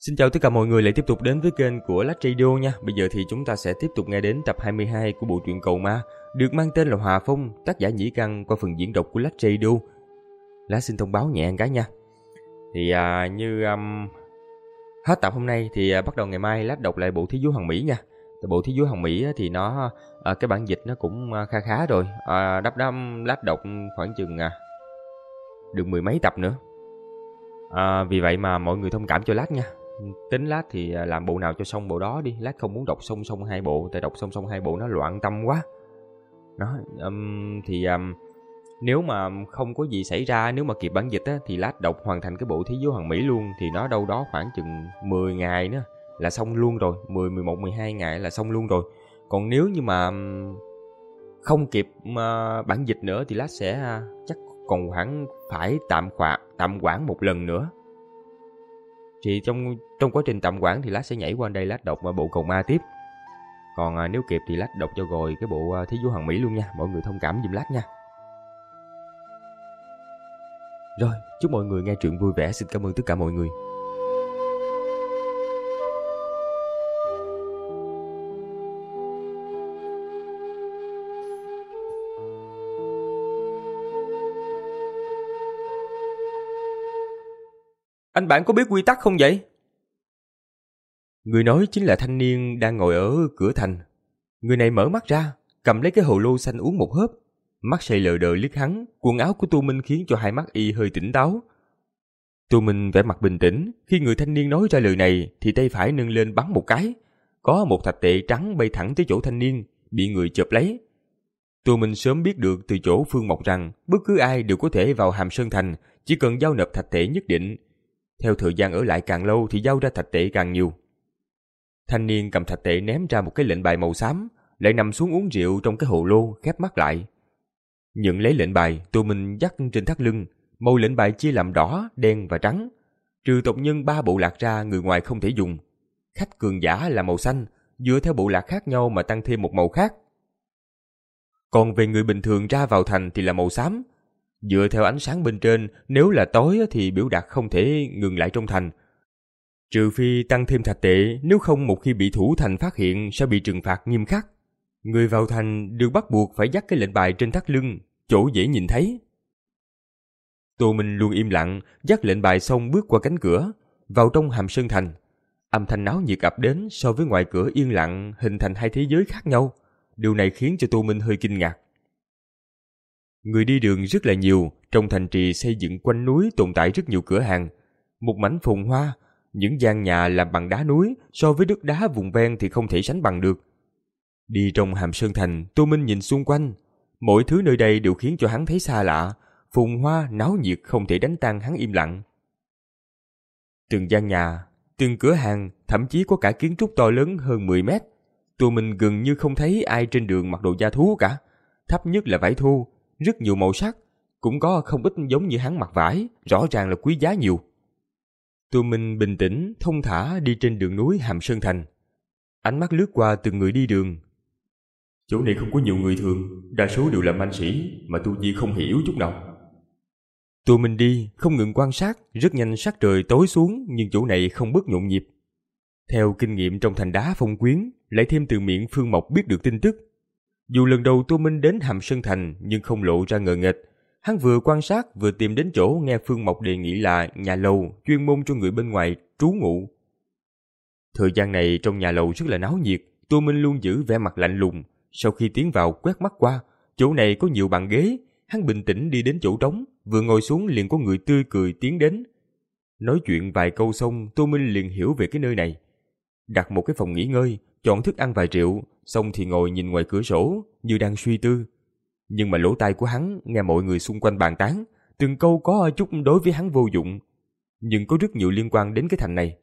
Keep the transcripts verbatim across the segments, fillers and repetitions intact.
Xin chào tất cả mọi người lại tiếp tục đến với kênh của Lách Radio nha. Bây giờ thì chúng ta sẽ tiếp tục nghe đến tập hai mươi hai của bộ truyện Cầu Ma, được mang tên là Hòa Phong, tác giả Nhĩ Căn, qua phần diễn đọc của Lách Radio. Lá xin thông báo nhẹ một cái nha. Thì à, như um, hết tập hôm nay thì à, bắt đầu ngày mai Lách đọc lại bộ Thí Dụ Hoàng Mỹ nha. Tại bộ Thí Dụ Hoàng Mỹ thì nó à, cái bản dịch nó cũng khá khá rồi. À, đắp đắp Lách đọc khoảng chừng à, được mười mấy tập nữa. À, vì vậy mà mọi người thông cảm cho Lách nha. Tính lát thì làm bộ nào cho xong bộ đó đi. Lát không muốn đọc song song hai bộ, tại đọc song song hai bộ nó loạn tâm quá. Đó, um, thì um, nếu mà không có gì xảy ra, nếu mà kịp bản dịch á, thì lát đọc hoàn thành cái bộ Thí Dụ Hoàng Mỹ luôn. Thì nó đâu đó khoảng chừng mười ngày nữa là xong luôn rồi. Mười, mười một, mười hai ngày là xong luôn rồi. Còn nếu như mà um, không kịp uh, bản dịch nữa thì lát sẽ uh, chắc còn khoảng phải tạm khoa, tạm quản một lần nữa. Thì trong trong quá trình tạm quản thì lát sẽ nhảy qua đây lát đọc bộ Cầu Ma tiếp. Còn à, nếu kịp thì lát đọc cho rồi cái bộ à, Thí Dụ Hoàng Mỹ luôn nha. Mọi người thông cảm giùm lát nha. Rồi, chúc mọi người nghe truyện vui vẻ. Xin cảm ơn tất cả mọi người. Anh bạn có biết quy tắc không vậy? Người nói chính là thanh niên đang ngồi ở cửa thành. Người này mở mắt ra, cầm lấy cái hồ lô xanh uống một hớp. Mắt say lờ đờ liếc hắn, quần áo của Tô Minh khiến cho hai mắt y hơi tỉnh táo. Tô Minh vẻ mặt bình tĩnh, khi người thanh niên nói ra lời này thì tay phải nâng lên bắn một cái. Có một thạch tệ trắng bay thẳng tới chỗ thanh niên, bị người chộp lấy. Tô Minh sớm biết được từ chỗ Phương Mộc rằng bất cứ ai đều có thể vào Hàm Sơn Thành, chỉ cần giao nộp thạch tệ nhất định. Theo thời gian ở lại càng lâu thì giao ra thạch tệ càng nhiều. Thanh niên cầm thạch tệ ném ra một cái lệnh bài màu xám, lại nằm xuống uống rượu trong cái hồ lô, khép mắt lại. Nhận lấy lệnh bài, Tô Minh dắt trên thắt lưng, màu lệnh bài chia làm đỏ, đen và trắng. Trừ tộc nhân ba bộ lạc ra, người ngoài không thể dùng. Khách cường giả là màu xanh, dựa theo bộ lạc khác nhau mà tăng thêm một màu khác. Còn về người bình thường ra vào thành thì là màu xám. Dựa theo ánh sáng bên trên, nếu là tối thì biểu đạt không thể ngừng lại trong thành. Trừ phi tăng thêm thạch tệ, nếu không một khi bị thủ thành phát hiện sẽ bị trừng phạt nghiêm khắc. Người vào thành được bắt buộc phải dắt cái lệnh bài trên thắt lưng, chỗ dễ nhìn thấy. Tô Minh luôn im lặng, dắt lệnh bài xong bước qua cánh cửa, vào trong Hàm Sơn Thành. Âm thanh náo nhiệt ập đến, so với ngoài cửa yên lặng hình thành hai thế giới khác nhau. Điều này khiến cho Tô Minh hơi kinh ngạc. Người đi đường rất là nhiều, trong thành trì xây dựng quanh núi tồn tại rất nhiều cửa hàng. Một mảnh phồn hoa, những gian nhà làm bằng đá núi so với đất đá vùng ven thì không thể sánh bằng được. Đi trong Hàm Sơn Thành, Tô Minh nhìn xung quanh. Mọi thứ nơi đây đều khiến cho hắn thấy xa lạ, phồn hoa, náo nhiệt không thể đánh tan hắn im lặng. Từng gian nhà, từng cửa hàng, thậm chí có cả kiến trúc to lớn hơn mười mét. Tô Minh gần như không thấy ai trên đường mặc đồ da thú cả. Thấp nhất là vải thô, rất nhiều màu sắc, cũng có không ít giống như hắn mặc vải, rõ ràng là quý giá nhiều. Tô Minh bình tĩnh, thông thả đi trên đường núi Hàm Sơn Thành. Ánh mắt lướt qua từng người đi đường. Chỗ này không có nhiều người thường, đa số đều là manh sĩ, mà tu vi không hề yếu chút nào. Tô Minh đi, không ngừng quan sát, rất nhanh sắc trời tối xuống, nhưng chỗ này không bớt nhộn nhịp. Theo kinh nghiệm trong thành đá Phong Quyến, lại thêm từ miệng Phương Mộc biết được tin tức. Dù lần đầu Tô Minh đến Hàm Sơn Thành nhưng không lộ ra ngờ nghệch. Hắn vừa quan sát vừa tìm đến chỗ nghe Phương Mộc đề nghị là nhà lầu chuyên môn cho người bên ngoài trú ngụ. Thời gian này trong nhà lầu rất là náo nhiệt, Tô Minh luôn giữ vẻ mặt lạnh lùng. Sau khi tiến vào quét mắt qua, chỗ này có nhiều bàn ghế, hắn bình tĩnh đi đến chỗ trống, vừa ngồi xuống liền có người tươi cười tiến đến. Nói chuyện vài câu xong, Tô Minh liền hiểu về cái nơi này. Đặt một cái phòng nghỉ ngơi, chọn thức ăn vài rượu, xong thì ngồi nhìn ngoài cửa sổ như đang suy tư. Nhưng mà lỗ tai của hắn nghe mọi người xung quanh bàn tán, từng câu có chút đối với hắn vô dụng, nhưng có rất nhiều liên quan đến cái thành này.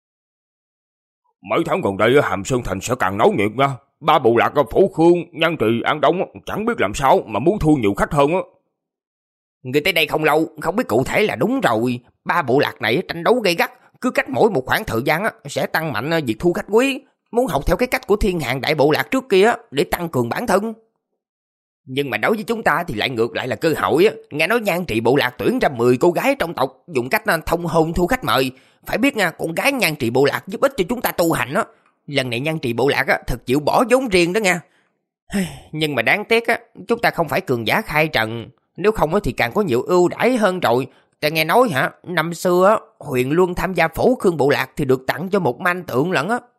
Mấy tháng gần đây ở Hàm Sơn Thành sẽ càng náo nhiệt nha. Ba bộ lạc ở Phủ Khương, Nhan Trì, An Đông chẳng biết làm sao mà muốn thu nhiều khách hơn á. Người tới đây không lâu, không biết cụ thể là đúng rồi. Ba bộ lạc này tranh đấu gay gắt, cứ cách mỗi một khoảng thời gian sẽ tăng mạnh việc thu khách quý. Muốn học theo cái cách của Thiên Hàng đại bộ lạc trước kia để tăng cường bản thân. Nhưng mà đối với chúng ta thì lại ngược lại là cơ hội á. Nghe nói Nhan Trị Bộ Lạc tuyển ra mười cô gái trong tộc, dùng cách thông hôn thu khách mời. Phải biết nha, con gái Nhan Trị Bộ Lạc giúp ích cho chúng ta tu hành á. Lần này Nhan Trị Bộ Lạc á thật chịu bỏ vốn riêng đó nha. Nhưng mà đáng tiếc á, chúng ta không phải cường giả khai trần, nếu không á thì càng có nhiều ưu đãi hơn rồi. Ta nghe nói hả, năm xưa á, Huyền Luân tham gia Phổ Khương Bộ Lạc thì được tặng cho một manh tượng lẫn á.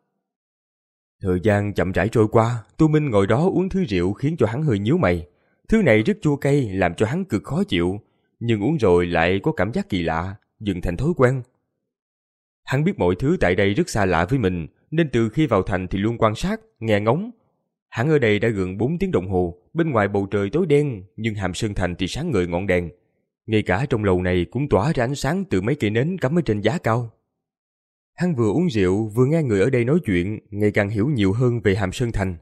Thời gian chậm rãi trôi qua, Tô Minh ngồi đó uống thứ rượu khiến cho hắn hơi nhíu mày. Thứ này rất chua cay làm cho hắn cực khó chịu, nhưng uống rồi lại có cảm giác kỳ lạ, dần thành thói quen. Hắn biết mọi thứ tại đây rất xa lạ với mình, nên từ khi vào thành thì luôn quan sát, nghe ngóng. Hắn ở đây đã gần bốn tiếng đồng hồ, bên ngoài bầu trời tối đen, nhưng Hàm Sơn Thành thì sáng ngời ngọn đèn. Ngay cả trong lầu này cũng tỏa ra ánh sáng từ mấy cây nến cắm ở trên giá cao. Hắn vừa uống rượu vừa nghe người ở đây nói chuyện, ngày càng hiểu nhiều hơn về Hàm Sơn Thành.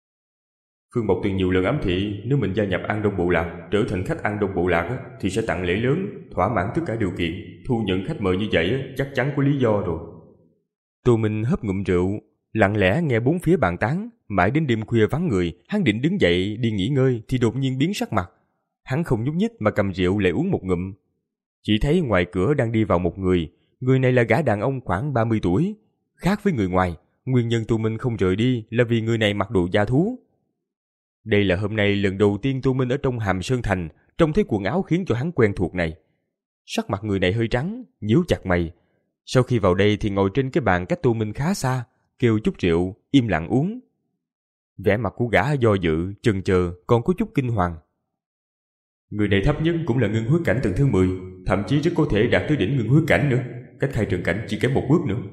Phương Mộc từng nhiều lần ám thị nếu mình gia nhập An Đông Bộ Lạc, trở thành khách An Đông Bộ Lạc thì sẽ tặng lễ lớn, thỏa mãn tất cả điều kiện. Thu nhận khách mời như vậy chắc chắn có lý do rồi. Tô Minh hớp ngụm rượu, lặng lẽ nghe bốn phía bàn tán. Mãi đến đêm khuya vắng người, hắn định đứng dậy đi nghỉ ngơi thì đột nhiên biến sắc mặt. Hắn không nhúc nhích mà cầm rượu lại uống một ngụm. Chỉ thấy ngoài cửa đang đi vào một người. Người này là gã đàn ông khoảng ba mươi tuổi. Khác với người ngoài, nguyên nhân Tô Minh không rời đi là vì người này mặc đồ da thú. Đây là hôm nay lần đầu tiên Tô Minh ở trong Hàm Sơn Thành trông thấy quần áo khiến cho hắn quen thuộc này. Sắc mặt người này hơi trắng, nhíu chặt mày. Sau khi vào đây thì ngồi trên cái bàn cách Tô Minh khá xa, kêu chút rượu, im lặng uống. Vẻ mặt của gã do dự, chần chờ, còn có chút kinh hoàng. Người này thấp nhất cũng là ngưng huyết cảnh tầng thứ mười, thậm chí rất có thể đạt tới đỉnh ngưng huyết cảnh nữa, cách khai trần cảnh chỉ kém một bước nữa.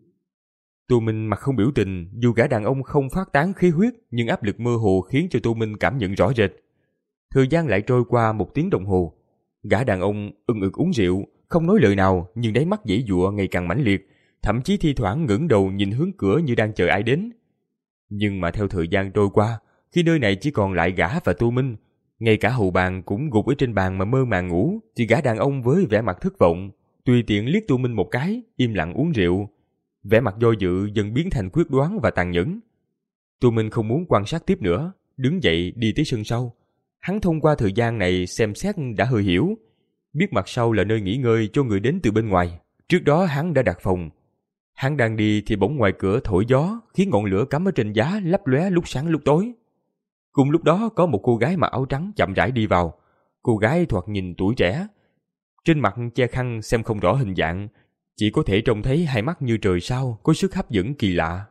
Tô Minh mặt không biểu tình, dù gã đàn ông không phát tán khí huyết, nhưng áp lực mơ hồ khiến cho Tô Minh cảm nhận rõ rệt. Thời gian lại trôi qua một tiếng đồng hồ. Gã đàn ông ưng ực uống rượu, không nói lời nào, nhưng đáy mắt giãy giụa ngày càng mãnh liệt, thậm chí thi thoảng ngẩng đầu nhìn hướng cửa như đang chờ ai đến. Nhưng mà theo thời gian trôi qua, khi nơi này chỉ còn lại gã và Tô Minh, ngay cả hầu bàn cũng gục ở trên bàn mà mơ màng ngủ, thì gã đàn ông với vẻ mặt thất vọng, tùy tiện liếc Tô Minh một cái, im lặng uống rượu. Vẻ mặt do dự dần biến thành quyết đoán và tàn nhẫn. Tô Minh không muốn quan sát tiếp nữa, đứng dậy đi tới sân sau. Hắn thông qua thời gian này xem xét đã hơi hiểu, biết mặt sau là nơi nghỉ ngơi cho người đến từ bên ngoài. Trước đó hắn đã đặt phòng. Hắn đang đi thì bỗng ngoài cửa thổi gió, khiến ngọn lửa cắm ở trên giá lấp lóe lúc sáng lúc tối. Cùng lúc đó có một cô gái mặc áo trắng chậm rãi đi vào. Cô gái thoạt nhìn tuổi trẻ, trên mặt che khăn xem không rõ hình dạng, chỉ có thể trông thấy hai mắt như trời sao, có sức hấp dẫn kỳ lạ.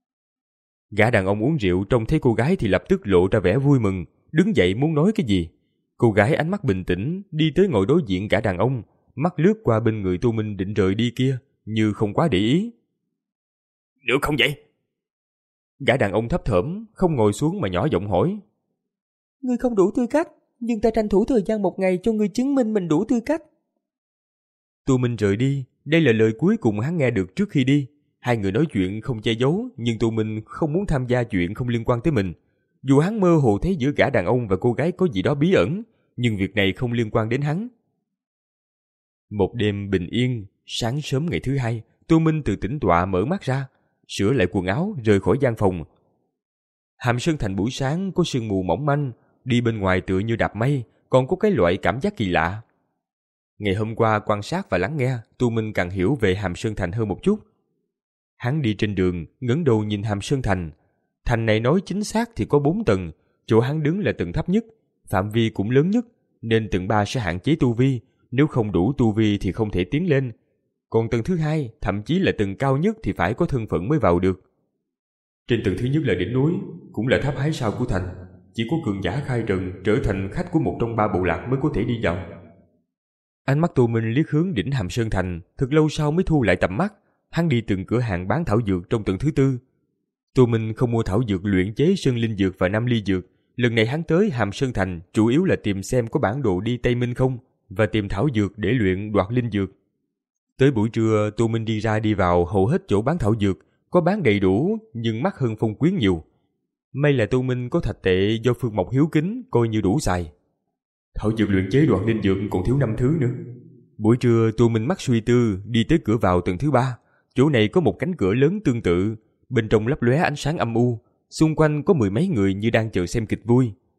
Gã đàn ông uống rượu trông thấy cô gái thì lập tức lộ ra vẻ vui mừng, đứng dậy muốn nói cái gì. Cô gái ánh mắt bình tĩnh đi tới ngồi đối diện gã đàn ông, mắt lướt qua bên người Tô Minh định rời đi kia, như không quá để ý. Được không vậy? Gã đàn ông thấp thởm, không ngồi xuống mà nhỏ giọng hỏi. Ngươi không đủ tư cách, nhưng ta tranh thủ thời gian một ngày cho ngươi chứng minh mình đủ tư cách. Tô Minh rời đi, đây là lời cuối cùng hắn nghe được trước khi đi. Hai người nói chuyện không che giấu, nhưng Tô Minh không muốn tham gia chuyện không liên quan tới mình. Dù hắn mơ hồ thấy giữa gã đàn ông và cô gái có gì đó bí ẩn, nhưng việc này không liên quan đến hắn. Một đêm bình yên, sáng sớm ngày thứ hai, Tô Minh từ tĩnh tọa mở mắt ra, sửa lại quần áo, rời khỏi gian phòng. Hàm Sơn Thành buổi sáng có sương mù mỏng manh, đi bên ngoài tựa như đạp mây, còn có cái loại cảm giác kỳ lạ. Ngày hôm qua quan sát và lắng nghe, Tô Minh càng hiểu về Hàm Sơn Thành hơn một chút. Hắn đi trên đường, ngẩng đầu nhìn Hàm Sơn Thành. Thành này nói chính xác thì có bốn tầng, chỗ hắn đứng là tầng thấp nhất, phạm vi cũng lớn nhất, nên tầng ba sẽ hạn chế tu vi, nếu không đủ tu vi thì không thể tiến lên. Còn tầng thứ hai, thậm chí là tầng cao nhất thì phải có thân phận mới vào được. Trên tầng thứ nhất là đỉnh núi, cũng là tháp hái sao của thành. Chỉ có cường giả khai trần trở thành khách của một trong ba bộ lạc mới có thể đi vào. Ánh mắt Tô Minh liếc hướng đỉnh Hàm Sơn Thành, thật lâu sau mới thu lại tầm mắt. Hắn đi từng cửa hàng bán thảo dược trong tầng thứ tư. Tô Minh không mua thảo dược luyện chế sơn linh dược và nam ly dược. Lần này hắn tới Hàm Sơn Thành chủ yếu là tìm xem có bản đồ đi Tây Minh không, và tìm thảo dược để luyện đoạt linh dược. Tới buổi trưa, Tô Minh đi ra đi vào hầu hết chỗ bán thảo dược, có bán đầy đủ nhưng mắc hơn Phong Quyến nhiều. May là Tô Minh có thạch tệ do Phương Mộc hiếu kính, coi như đủ xài. Thảo dược luyện chế đoạt linh dược còn thiếu năm thứ nữa. Buổi trưa, Tô Minh mắt suy tư đi tới cửa vào tầng thứ ba. Chỗ này có một cánh cửa lớn tương tự, bên trong lấp lóe ánh sáng âm u, xung quanh có mười mấy người như đang chờ xem kịch vui.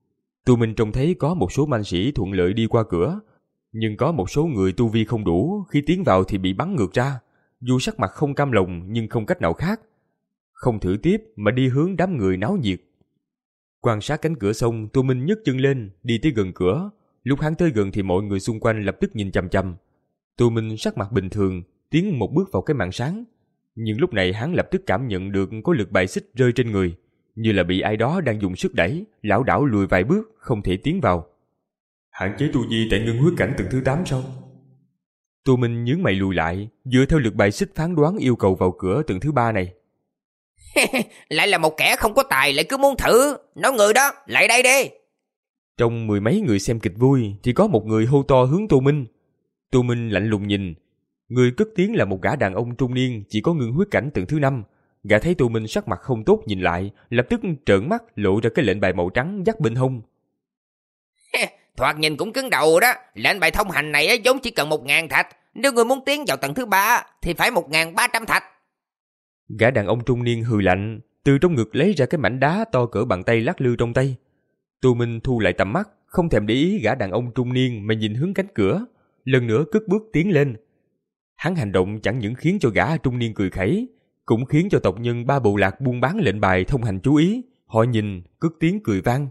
Tô Minh trông thấy có một số manh sĩ thuận lợi đi qua cửa, nhưng có một số người tu vi không đủ, khi tiến vào thì bị bắn ngược ra. Dù sắc mặt không cam lòng nhưng không cách nào khác, không thử tiếp mà đi hướng đám người náo nhiệt. Quan sát cánh cửa xong, Tô Minh nhấc chân lên, đi tới gần cửa. Lúc hắn tới gần thì mọi người xung quanh lập tức nhìn chằm chằm. Tô Minh sắc mặt bình thường, tiến một bước vào cái màn sáng. Nhưng lúc này hắn lập tức cảm nhận được có lực bài xích rơi trên người, như là bị ai đó đang dùng sức đẩy, lảo đảo lùi vài bước, không thể tiến vào. Hạn chế tu vi tại ngưng huyết cảnh tầng thứ tám sao? Tô Minh nhướng mày lùi lại, dựa theo lực bài xích phán đoán yêu cầu vào cửa tầng thứ ba này. Lại là một kẻ không có tài lại cứ muốn thử. Nói người đó, lại đây đi. Trong mười mấy người xem kịch vui thì có một người hô to hướng Tô Minh. Tô Minh lạnh lùng nhìn. Người cất tiếng là một gã đàn ông trung niên chỉ có ngưng huyết cảnh tầng thứ năm. Gã thấy Tô Minh sắc mặt không tốt nhìn lại, lập tức trợn mắt lộ ra cái lệnh bài màu trắng dắt bên hông. Thoạt nhìn cũng cứng đầu đó. Lệnh bài thông hành này vốn chỉ cần một ngàn thạch. Nếu người muốn tiến vào tầng thứ ba thì phải một ngàn ba trăm thạch. Gã đàn ông trung niên hừ lạnh, từ trong ngực lấy ra cái mảnh đá to cỡ bàn tay lắc lư trong tay. Tô Minh thu lại tầm mắt, không thèm để ý gã đàn ông trung niên mà nhìn hướng cánh cửa, lần nữa cất bước tiến lên. Hắn hành động chẳng những khiến cho gã trung niên cười khẩy, cũng khiến cho tộc nhân Ba Bộ Lạc buôn bán lệnh bài thông hành chú ý. Họ nhìn, cất tiếng cười vang.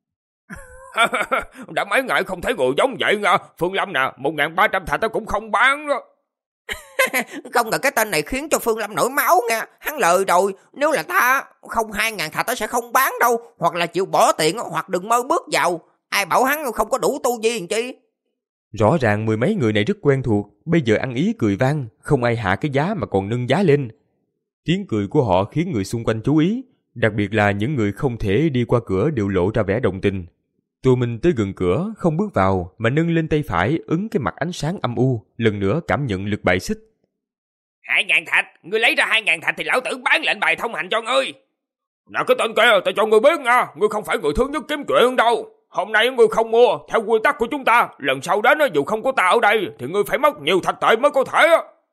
Đã mấy ngày không thấy người giống vậy nha. Phương Lâm nè, một ngàn ba trăm thạch tao cũng không bán đó. Không ngờ cái tên này khiến cho Phương Lâm nổi máu nha. Hắn lời rồi, nếu là ta không hai ngàn thạch ta sẽ không bán đâu. Hoặc là chịu bỏ tiền, hoặc đừng mơ bước vào. Ai bảo hắn không có đủ tu vi làm chi. Rõ ràng mười mấy người này rất quen thuộc, bây giờ ăn ý cười vang, không ai hạ cái giá mà còn nâng giá lên. Tiếng cười của họ khiến người xung quanh chú ý, đặc biệt là những người không thể đi qua cửa đều lộ ra vẻ đồng tình. Tô Minh tới gần cửa, không bước vào mà nâng lên tay phải ấn cái mặt ánh sáng âm u, lần nữa cảm nhận lực bài xích. Hai ngàn thạch, ngươi lấy ra hai ngàn thạch thì lão tử bán lệnh bài thông hành cho ngươi. Nè cái tên kia, ta cho ngươi biết nha, ngươi không phải người thứ nhất kiếm chuyện đâu. Hôm nay ngươi không mua, theo quy tắc của chúng ta, lần sau đến dù không có ta ở đây thì ngươi phải mất nhiều thạch tệ mới có thể.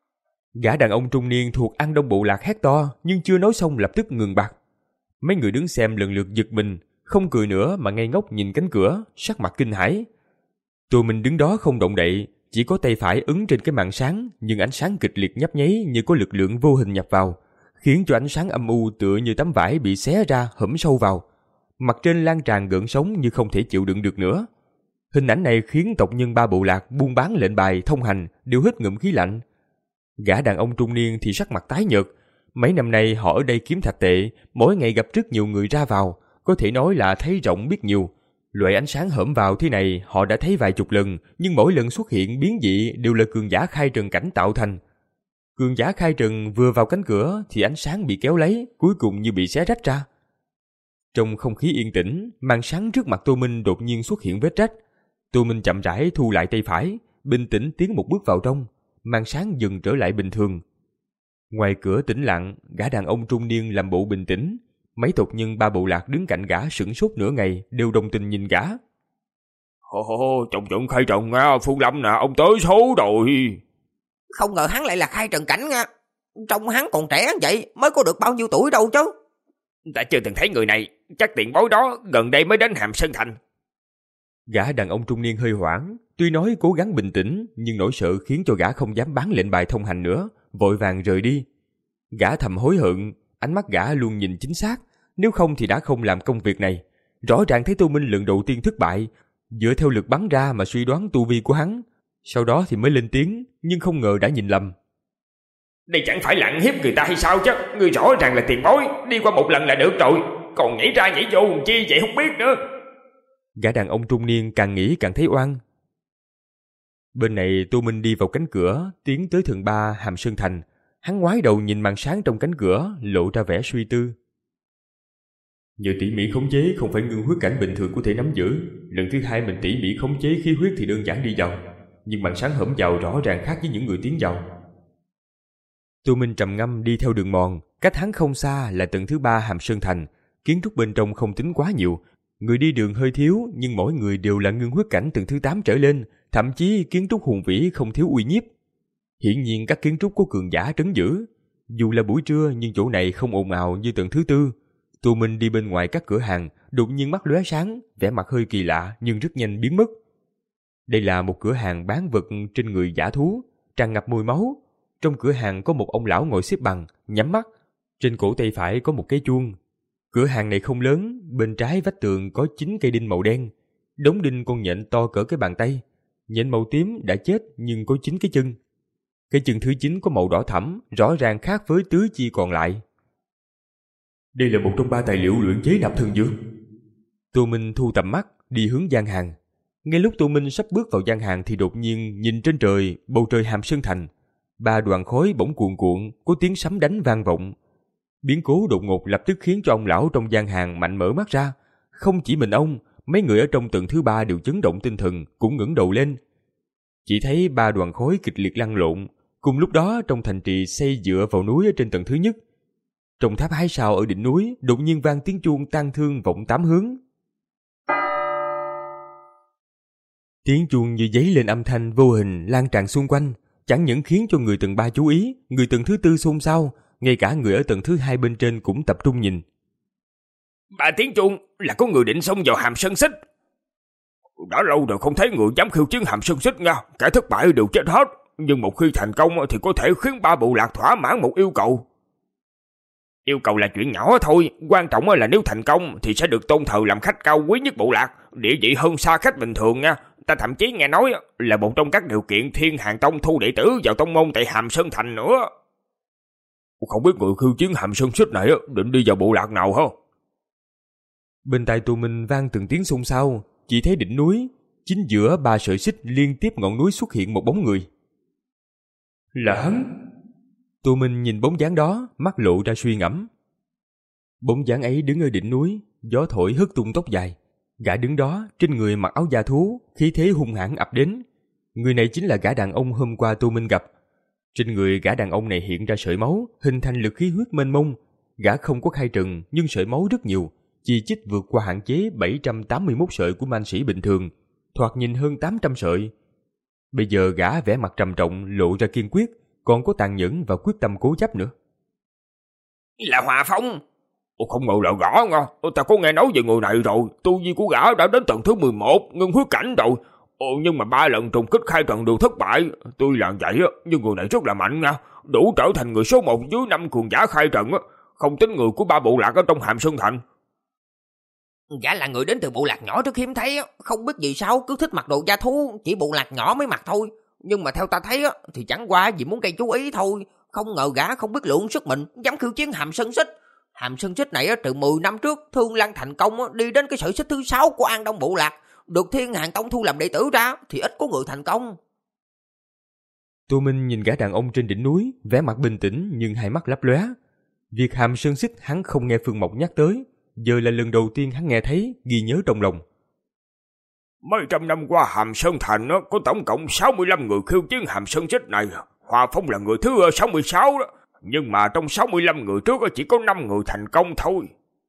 Gã đàn ông trung niên thuộc An Đông Bộ Lạc hét to, nhưng chưa nói xong lập tức ngừng bặt. Mấy người đứng xem lần lượt giật mình, không cười nữa mà ngây ngốc nhìn cánh cửa, sắc mặt kinh hãi. Tô Minh đứng đó không động đậy, chỉ có tay phải ấn trên cái màn sáng, nhưng ánh sáng kịch liệt nhấp nháy như có lực lượng vô hình nhập vào, khiến cho ánh sáng âm u tựa như tấm vải bị xé ra hẫm sâu vào. Mặt trên lan tràn gợn sóng như không thể chịu đựng được nữa. Hình ảnh này khiến tộc nhân Ba Bộ Lạc buôn bán lệnh bài thông hành đều hít ngụm khí lạnh. Gã đàn ông trung niên thì sắc mặt tái nhợt. Mấy năm nay họ ở đây kiếm thạch tệ, mỗi ngày gặp rất nhiều người ra vào, có thể nói là thấy rộng biết nhiều. Loại ánh sáng hõm vào thế này họ đã thấy vài chục lần, nhưng mỗi lần xuất hiện biến dị đều là cường giả khai trần cảnh tạo thành. Cường giả khai trần vừa vào cánh cửa thì ánh sáng bị kéo lấy, cuối cùng như bị xé rách ra. Trong không khí yên tĩnh, màn sáng trước mặt Tô Minh đột nhiên xuất hiện vết rách. Tô Minh chậm rãi thu lại tay phải, bình tĩnh tiến một bước vào trong, màn sáng dần trở lại bình thường. Ngoài cửa tĩnh lặng, gã đàn ông trung niên làm bộ bình tĩnh. Mấy tộc nhân Ba Bộ Lạc đứng cạnh gã sửng sốt nửa ngày, đều đồng tình nhìn gã. Hô hô, trong trận khai trần nha, Phương Lâm nè, ông tới số rồi. Không ngờ hắn lại là khai trần cảnh nha. Trông hắn còn trẻ vậy, mới có được bao nhiêu tuổi đâu chứ. Ta chưa từng thấy người này, chắc tiền bối đó gần đây mới đến Hàm Sơn Thành. Gã đàn ông trung niên hơi hoảng, tuy nói cố gắng bình tĩnh, nhưng nỗi sợ khiến cho gã không dám bán lệnh bài thông hành nữa, vội vàng rời đi. Gã thầm hối hận, ánh mắt gã luôn nhìn chính xác, nếu không thì đã không làm công việc này. Rõ ràng thấy Tô Minh lần đầu tiên thất bại, dựa theo lực bắn ra mà suy đoán tu vi của hắn, sau đó thì mới lên tiếng, nhưng không ngờ đã nhìn lầm. Đây chẳng phải lặng hiếp người ta hay sao chứ, người rõ ràng là tiền bối, đi qua một lần là được rồi, còn nhảy ra nhảy vô chi vậy không biết nữa. Gã đàn ông trung niên càng nghĩ càng thấy oan. Bên này Tô Minh đi vào cánh cửa, tiến tới tầng ba Hàm Sơn Thành. Hắn ngoái đầu nhìn màn sáng trong cánh cửa, lộ ra vẻ suy tư. Nhờ tỉ mỉ khống chế không phải ngưng huyết cảnh bình thường có thể nắm giữ. Lần thứ hai mình tỉ mỉ khống chế khí huyết thì đơn giản đi vào, nhưng màn sáng hõm vào rõ ràng khác với những người tiến vào. Tô Minh trầm ngâm đi theo đường mòn, cách hắn không xa là tầng thứ ba Hàm Sơn Thành. Kiến trúc bên trong không tính quá nhiều, người đi đường hơi thiếu, nhưng mỗi người đều là ngưng huyết cảnh tầng thứ tám trở lên, thậm chí kiến trúc hùng vĩ không thiếu uy nhiếp. Hiển nhiên các kiến trúc có cường giả trấn giữ. Dù là buổi trưa nhưng chỗ này không ồn ào như tầng thứ tư. Tô Minh đi bên ngoài các cửa hàng, đột nhiên mắt lóe sáng, vẻ mặt hơi kỳ lạ nhưng rất nhanh biến mất. Đây là một cửa hàng bán vật trên người dã thú, tràn ngập mùi máu. Trong cửa hàng có một ông lão ngồi xếp bằng, nhắm mắt. Trên cổ tay phải có một cái chuông. Cửa hàng này không lớn, bên trái vách tường có chín cây đinh màu đen. Đống đinh con nhện to cỡ cái bàn tay. Nhện màu tím đã chết nhưng có chín cái chân. Cái chân thứ chín có màu đỏ thẫm, rõ ràng khác với tứ chi còn lại. Đây là một trong ba tài liệu luyện chế nạp thần dược. Tô Minh thu tầm mắt, đi hướng gian hàng. Ngay lúc Tô Minh sắp bước vào gian hàng thì đột nhiên nhìn trên trời, bầu trời Hàm Sơn Thành. Ba đoàn khói bỗng cuồn cuộn, có tiếng sấm đánh vang vọng. Biến cố đột ngột lập tức khiến cho ông lão trong gian hàng mạnh mở mắt ra. Không chỉ mình ông, mấy người ở trong tầng thứ ba đều chấn động tinh thần, cũng ngẩng đầu lên. Chỉ thấy ba đoàn khói kịch liệt lăn lộn. Cùng lúc đó trong thành trì xây dựa vào núi ở trên tầng thứ nhất. Trong tháp hái sao ở đỉnh núi, đột nhiên vang tiếng chuông tang thương vọng tám hướng. Tiếng chuông như dấy lên âm thanh vô hình lan tràn xung quanh, chẳng những khiến cho người tầng ba chú ý, người tầng thứ tư xôn xao, ngay cả người ở tầng thứ hai bên trên cũng tập trung nhìn. Ba tiếng chuông là có người định xông vào Hàm Sơn Xích. Đã lâu rồi không thấy người dám khiêu chiến Hàm Sơn Xích nha, kẻ thất bại đều chết hết. Nhưng một khi thành công thì có thể khiến ba bộ lạc thỏa mãn một yêu cầu. Yêu cầu là chuyện nhỏ thôi, quan trọng là nếu thành công thì sẽ được tôn thờ làm khách cao quý nhất bộ lạc, địa vị hơn xa khách bình thường nha. Ta thậm chí nghe nói là một trong các điều kiện Thiên Hàn Tông thu đệ tử vào tông môn tại Hàm Sơn Thành nữa. Không biết người khiêu chiến Hàm Sơn Xích này định đi vào bộ lạc nào hả? Bên tai Tô Minh vang từng tiếng xôn xao, chỉ thấy đỉnh núi, chính giữa ba sợi xích liên tiếp ngọn núi xuất hiện một bóng người. Là hắn. Tô Minh nhìn bóng dáng đó, mắt lộ ra suy ngẫm. Bóng dáng ấy đứng ở đỉnh núi, gió thổi hất tung tóc dài. Gã đứng đó, trên người mặc áo da thú, khí thế hung hãn ập đến. Người này chính là gã đàn ông hôm qua Tô Minh gặp. Trên người gã đàn ông này hiện ra sợi máu, hình thành lực khí huyết mênh mông. Gã không có khai trần, nhưng sợi máu rất nhiều, chi chít vượt qua hạn chế bảy trăm tám mươi mốt sợi của man sĩ bình thường, thoạt nhìn hơn tám trăm sợi. Bây giờ gã vẻ mặt trầm trọng, lộ ra kiên quyết, còn có tàn nhẫn và quyết tâm cố chấp nữa. Là Hòa Phong. Ồ, không ngờ là gã nha. Ta có nghe nói về người này rồi. Tu vi của gã đã đến tầng thứ mười một, ngưng huyết cảnh rồi. Ồ, nhưng mà ba lần trùng kích khai trần đều thất bại. Tuy là vậy, nhưng người này rất là mạnh nha. Đủ trở thành người số một dưới năm cường giả khai trần. Không tính người của ba bộ lạc ở trong Hàm Sơn Thành. Gã là người đến từ bộ lạc nhỏ rất hiếm thấy, không biết vì sao cứ thích mặc đồ da thú, chỉ bộ lạc nhỏ mới mặc thôi. Nhưng mà theo ta thấy thì chẳng qua vì muốn gây chú ý thôi. Không ngờ gã không biết lượng sức mình, dám khiêu chiến Hàm Sơn Xích. Hàm Sơn Xích này từ mười năm trước Thương Lan thành công đi đến cái sợi xích thứ sáu của An Đông bộ lạc, được Thiên Hàn Tông thu làm đệ tử ra thì ít có người thành công. Tô Minh nhìn gã đàn ông trên đỉnh núi, vẻ mặt bình tĩnh nhưng hai mắt lấp lóe. Việc Hàm Sơn Xích hắn không nghe Phương Mộc nhắc tới, giờ là lần đầu tiên hắn nghe thấy, ghi nhớ trong lòng. Mấy trăm năm qua Hàm Sơn Thành có tổng cộng sáu mươi lăm người khiêu chiến Hàm Sơn Xích này. Hòa Phong là người thứ sáu mươi sáu đó. Nhưng mà trong sáu mươi lăm người trước chỉ có năm người thành công thôi.